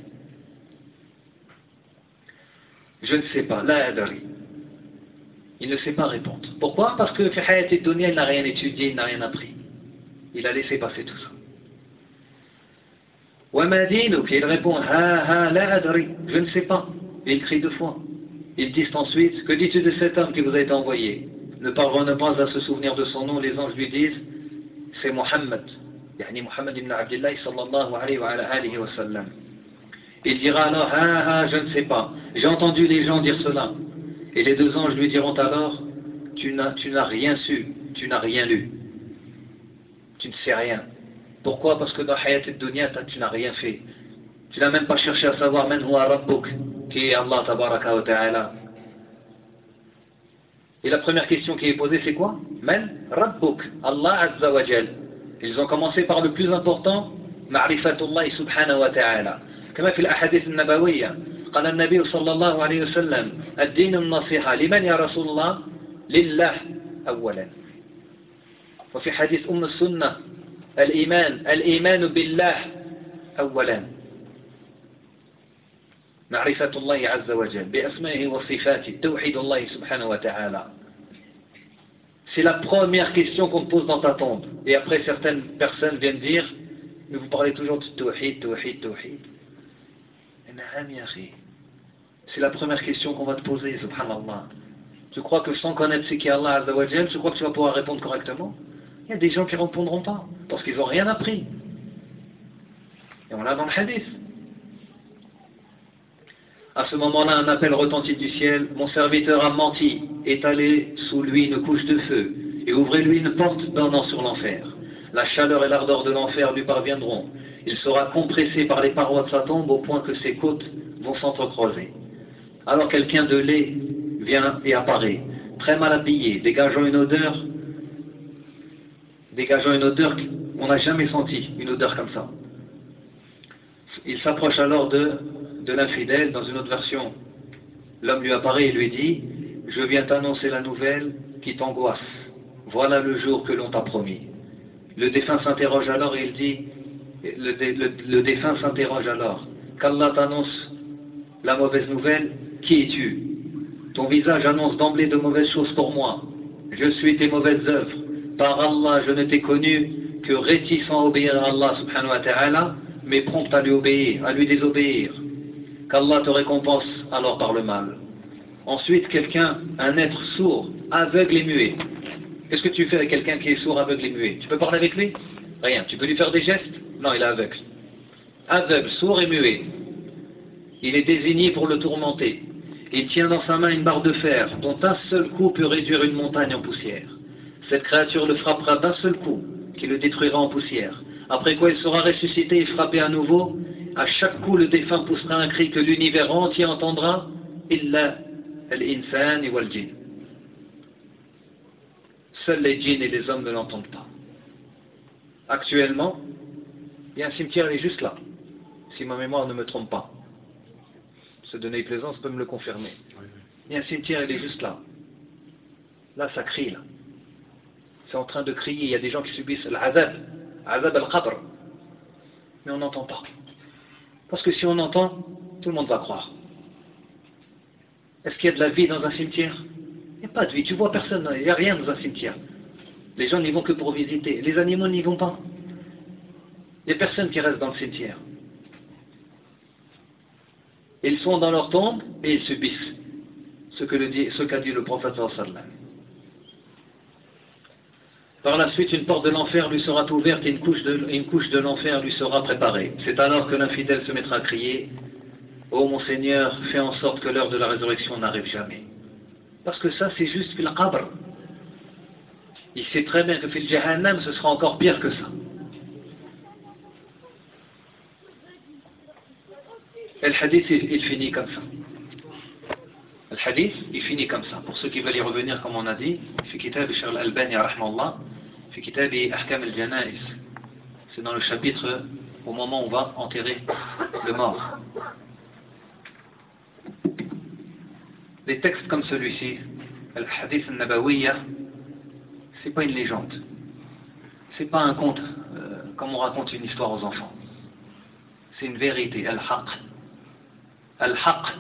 Je ne sais pas, la adari. Il ne sait pas répondre. Pourquoi? Parce que fi hayati dunya il n'a rien étudié, il n'a rien appris. Il a laissé passer tout ça. Wa ma dinuk, il répond ha la adari, je ne sais pas. Et il crie deux fois. Ils disent ensuite, que dis-tu de cet homme qui vous a été envoyé? Ne parvenant pas à se souvenir de son nom, les anges lui disent, c'est Muhammad. Yani Muhammad ibn Abdullah sallallahu alayhi wa alihi wa sallam. Il dira alors, je ne sais pas. J'ai entendu les gens dire cela. Et les deux anges lui diront alors, tu n'as rien su, tu n'as rien lu. Tu ne sais rien. Pourquoi? Parce que dans Hayat al-Dunya, tu n'as rien fait. Tu n'as même pas cherché à savoir Man huwa Rabbuk, qui est Allah tabaraka wa ta'ala. Et la première question qui est posée, c'est quoi? Man Rabbuk, Allah azza wa jal. Ils ont commencé par le plus important, Ma'rifatullah subhanahu wa ta'ala. كما في الأحاديث النبوية قال النبي صلى الله عليه وسلم الدين النصيحة لمن يا رسول الله؟ لله أولا. وفي حديث السنة الإيمان بالله أولا. معرفة الله عز وجل بأسمائه وصفاته توحيد الله سبحانه وتعالى. C'est la première question qu'on te pose dans ta tombe. Et après certaines personnes viennent dire mais vous parlez toujours de tawhid, tawhid, tawhid. C'est la première question qu'on va te poser, subhanallah. Tu crois que sans connaître ce qu'est Allah Azza wa Jal, tu crois que tu vas pouvoir répondre correctement? Il y a des gens qui ne répondront pas, parce qu'ils n'ont rien appris. Et on l'a dans le hadith. À ce moment-là, un appel retentit du ciel. Mon serviteur a menti, étalez sous lui une couche de feu, et ouvrez-lui une porte donnant sur l'enfer. La chaleur et l'ardeur de l'enfer lui parviendront. Il sera compressé par les parois de sa tombe au point que ses côtes vont s'entrecroiser. Alors quelqu'un de laid vient et apparaît, très mal habillé, dégageant une odeur qu'on n'a jamais sentie, une odeur comme ça. Il s'approche alors de l'infidèle. Dans une autre version, l'homme lui apparaît et lui dit, je viens t'annoncer la nouvelle qui t'angoisse. Voilà le jour que l'on t'a promis. Le défunt s'interroge alors et il dit, le défunt s'interroge alors, qu'Allah t'annonce la mauvaise nouvelle, qui es-tu? Ton visage annonce d'emblée de mauvaises choses pour moi. Je suis tes mauvaises œuvres. Par Allah, je ne t'ai connu que réticent à obéir à Allah subhanahu wa ta'ala, mais prompt à lui obéir, à lui désobéir. Qu'Allah te récompense alors par le mal. Ensuite, un être sourd, aveugle et muet. Qu'est-ce que tu fais avec quelqu'un qui est sourd, aveugle et muet? Tu peux parler avec lui? Rien. Tu peux lui faire des gestes? Non, il est aveugle. Aveugle, sourd et muet. Il est désigné pour le tourmenter. Il tient dans sa main une barre de fer, dont un seul coup peut réduire une montagne en poussière. Cette créature le frappera d'un seul coup, qui le détruira en poussière. Après quoi il sera ressuscité et frappé à nouveau. À chaque coup, le défunt poussera un cri que l'univers entier entendra. Illa al-insan wal jinn. Seuls les djinns et les hommes ne l'entendent pas. Actuellement, il y a un cimetière, il est juste là, si ma mémoire ne me trompe pas. Ce Deney Plaisance peut me le confirmer. Il y a un cimetière, il est juste là. Là, ça crie, là. C'est en train de crier, il y a des gens qui subissent l'azab, azab al-qabr. Mais on n'entend pas. Parce que si on entend, tout le monde va croire. Est-ce qu'il y a de la vie dans un cimetière? Il n'y a pas de vie, tu vois personne, il n'y a rien dans un cimetière. Les gens n'y vont que pour visiter, les animaux n'y vont pas. Il n'y a personne qui reste dans le cimetière. Ils sont dans leur tombe et ils subissent ce qu'a dit le prophète sallallahu alayhi wa sallam. Par la suite, une porte de l'enfer lui sera ouverte et une couche de l'enfer lui sera préparée. C'est alors que l'infidèle se mettra à crier: ô mon Seigneur, fais en sorte que l'heure de la résurrection n'arrive jamais. Parce que ça, c'est juste fil qabr. Il sait très bien que fil jahannam, ce sera encore pire que ça. Et le hadith, il finit comme ça. Le hadith, il finit comme ça. Pour ceux qui veulent y revenir, comme on a dit, في كتاب الشيخ الألباني رحمه الله في كتاب أحكام الجنائز. C'est dans le chapitre au moment où on va enterrer le mort. Des textes comme celui-ci, le hadith al-Nabawiyya, c'est pas une légende. C'est pas un conte, comme on raconte une histoire aux enfants. C'est une vérité, al-haq. Al-haq.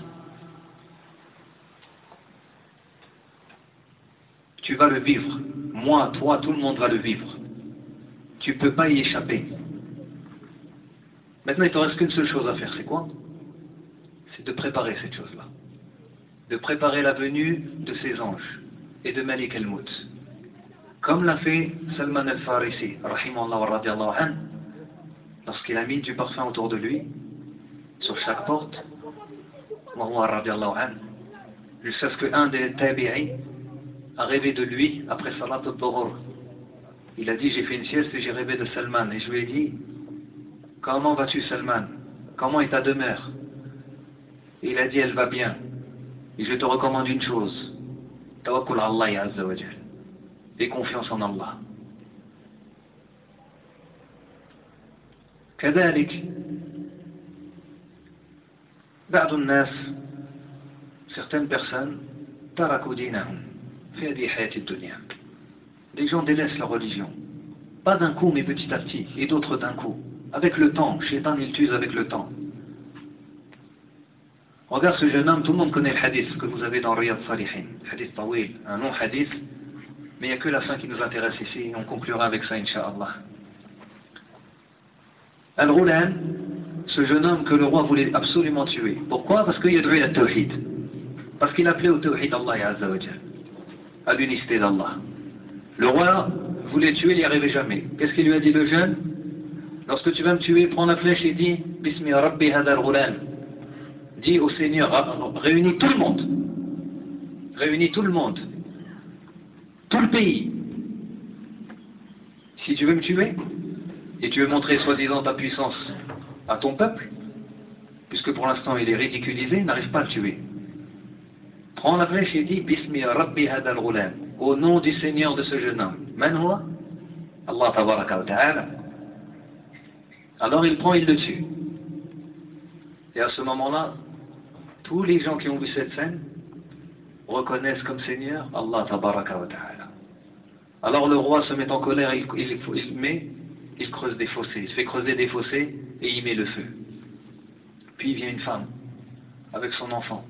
Tu vas le vivre. Moi, toi, tout le monde va le vivre. Tu ne peux pas y échapper. Maintenant, il ne te reste qu'une seule chose à faire. C'est quoi? C'est de préparer cette chose-là. De préparer la venue de ces anges et de Malik al-Mout. Comme l'a fait Salman al-Farisi, rahimahullah wa radiallahu anhu, lorsqu'il a mis du parfum autour de lui, sur chaque porte, jusqu'à ce qu'un des tabi'i a rêvé de lui après Salat al-Dhuhr. Il a dit: j'ai fait une sieste et j'ai rêvé de Salman. Et je lui ai dit: comment vas-tu, Salman? Comment est ta demeure? Et il a dit: elle va bien. Et je te recommande une chose: tawakkul Allah azza wa jal. Et confiance en Allah. كذلك بعض الناس, certaines personnes, تركوا دينهم في هذه الحياة الدنيا. Les gens délaissent leur religion, pas d'un coup mais petit à petit, et d'autres d'un coup, avec le temps. Shaitan, il t'use avec le temps. Regarde ce jeune homme, tout le monde connaît le hadith que vous avez dans Riyad Salihin, hadith tawil, un long hadith, mais il n'y a que la fin qui nous intéresse ici, et on conclura avec ça, Inch'Allah. Al-Ghulam, ce jeune homme que le roi voulait absolument tuer. Pourquoi? Parce qu'il yad'u al-tawhid. Parce qu'il appelait au tawhid Allah azza wa jal, à l'unicité d'Allah. Le roi voulait tuer, il n'y arrivait jamais. Qu'est-ce qu'il lui a dit, le jeune? Lorsque tu vas me tuer, prends la flèche et dis: Bismi Rabbi hadar ghulam. Dis au Seigneur, réunis tout le monde. Réunis tout le monde. Tout le pays. Si tu veux me tuer, et tu veux montrer soi-disant ta puissance à ton peuple, puisque pour l'instant il est ridiculisé, il n'arrive pas à le tuer. Prends la flèche et dis: Bismi Rabbi hadar ghulam. Au nom du Seigneur de ce jeune homme. Man huwa? Allah tabaraka wa ta'ala. Alors il prend, il le tue. Et à ce moment-là, tous les gens qui ont vu cette scène reconnaissent comme Seigneur Allah tabaraka wa ta'ala. Alors le roi se met en colère, il creuse des fossés, il fait creuser des fossés et il met le feu. Puis il vient une femme avec son enfant,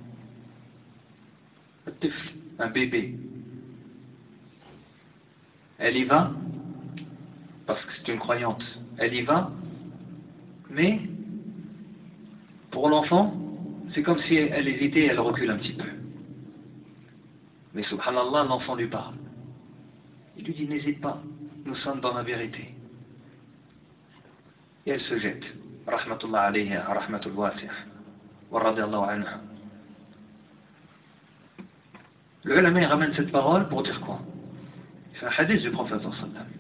un bébé. Elle y va, parce que c'est une croyante, elle y va, mais pour l'enfant, c'est comme si elle hésitait, elle recule un petit peu. Mais subhanallah, l'enfant lui parle. Il lui dit: n'hésite pas, nous sommes dans la vérité. Et elle se jette. Rahmatullah alayha, rahmatul wasi'ah, wa radiyallahu anha. Le ulama ramène cette parole pour dire quoi? C'est un hadith du prophète sallallahu alayhi wa sallam.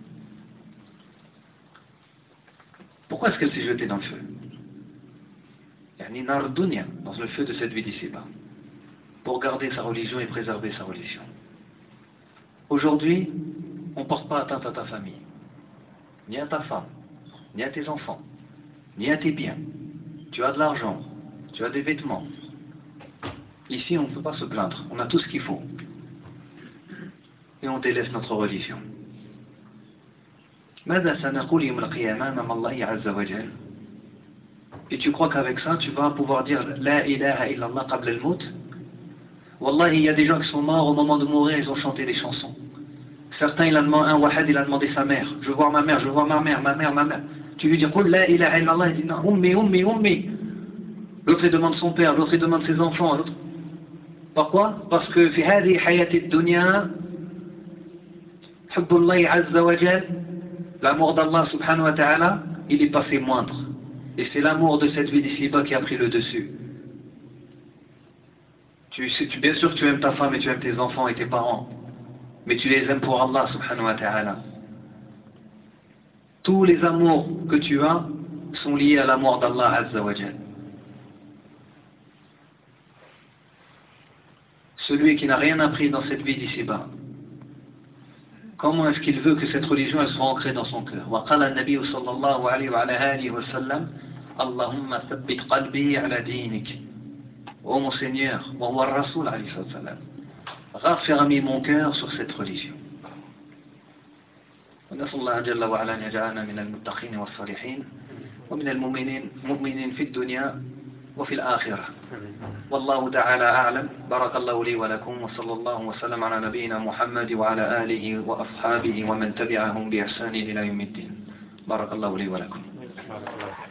Pourquoi est-ce qu'elle s'est jetée dans le feu? Yani nar dunya, dans le feu de cette vie d'ici-bas, pour garder sa religion et préserver sa religion. Aujourd'hui, on ne porte pas atteinte à ta famille. ni à ta femme, ni à tes enfants, ni à tes biens. Tu as de l'argent, tu as des vêtements. Ici, on ne peut pas se plaindre, on a tout ce qu'il faut. Et on délaisse notre religion. Et tu crois qu'avec ça, tu vas pouvoir dire La ilaha illallah qabla al-maut? Wallahi, il y a des gens qui sont morts au moment de mourir, ils ont chanté des chansons. Certains, un wahad, il a demandé sa mère. Je veux voir ma mère, je veux voir ma mère. Tu lui dis Qul la ilaha illallah, il dit non, ummi. L'autre, il demande son père, l'autre, il demande ses enfants. L'autre. Pourquoi? Parce que fi hadi hayati dunya, hubbullahi azza wa jal, l'amour d'Allah subhanahu wa ta'ala, il est passé moindre. Et c'est l'amour de cette vie d'ici-bas qui a pris le dessus. Bien sûr que tu aimes ta femme et tu aimes tes enfants et tes parents, mais tu les aimes pour Allah subhanahu wa ta'ala. Tous les amours que tu as sont liés à l'amour d'Allah azza wa jal. Celui qui n'a rien appris dans cette vie d'ici-bas, comment est-ce qu'il veut que cette religion elle soit ancrée dans son cœur? Wa qala an-nabiy sallallahu alayhi wa alihi wa sallam Allahumma thabbit qalbi ala dinik. Oh mon Seigneur, wa huwa ar-rasul alayhi sallam, raffermis mon cœur sur cette religion. ونسأل الله جل وعلا أن يجعلنا من المتقين والصالحين ومن المؤمنين في الدنيا وفي الآخرة. والله تعالى أعلم. بارك الله لي ولكم وصلى الله وسلم على نبينا محمد وعلى آله وأصحابه ومن تبعهم بإحسان إلى يوم الدين. بارك الله لي ولكم.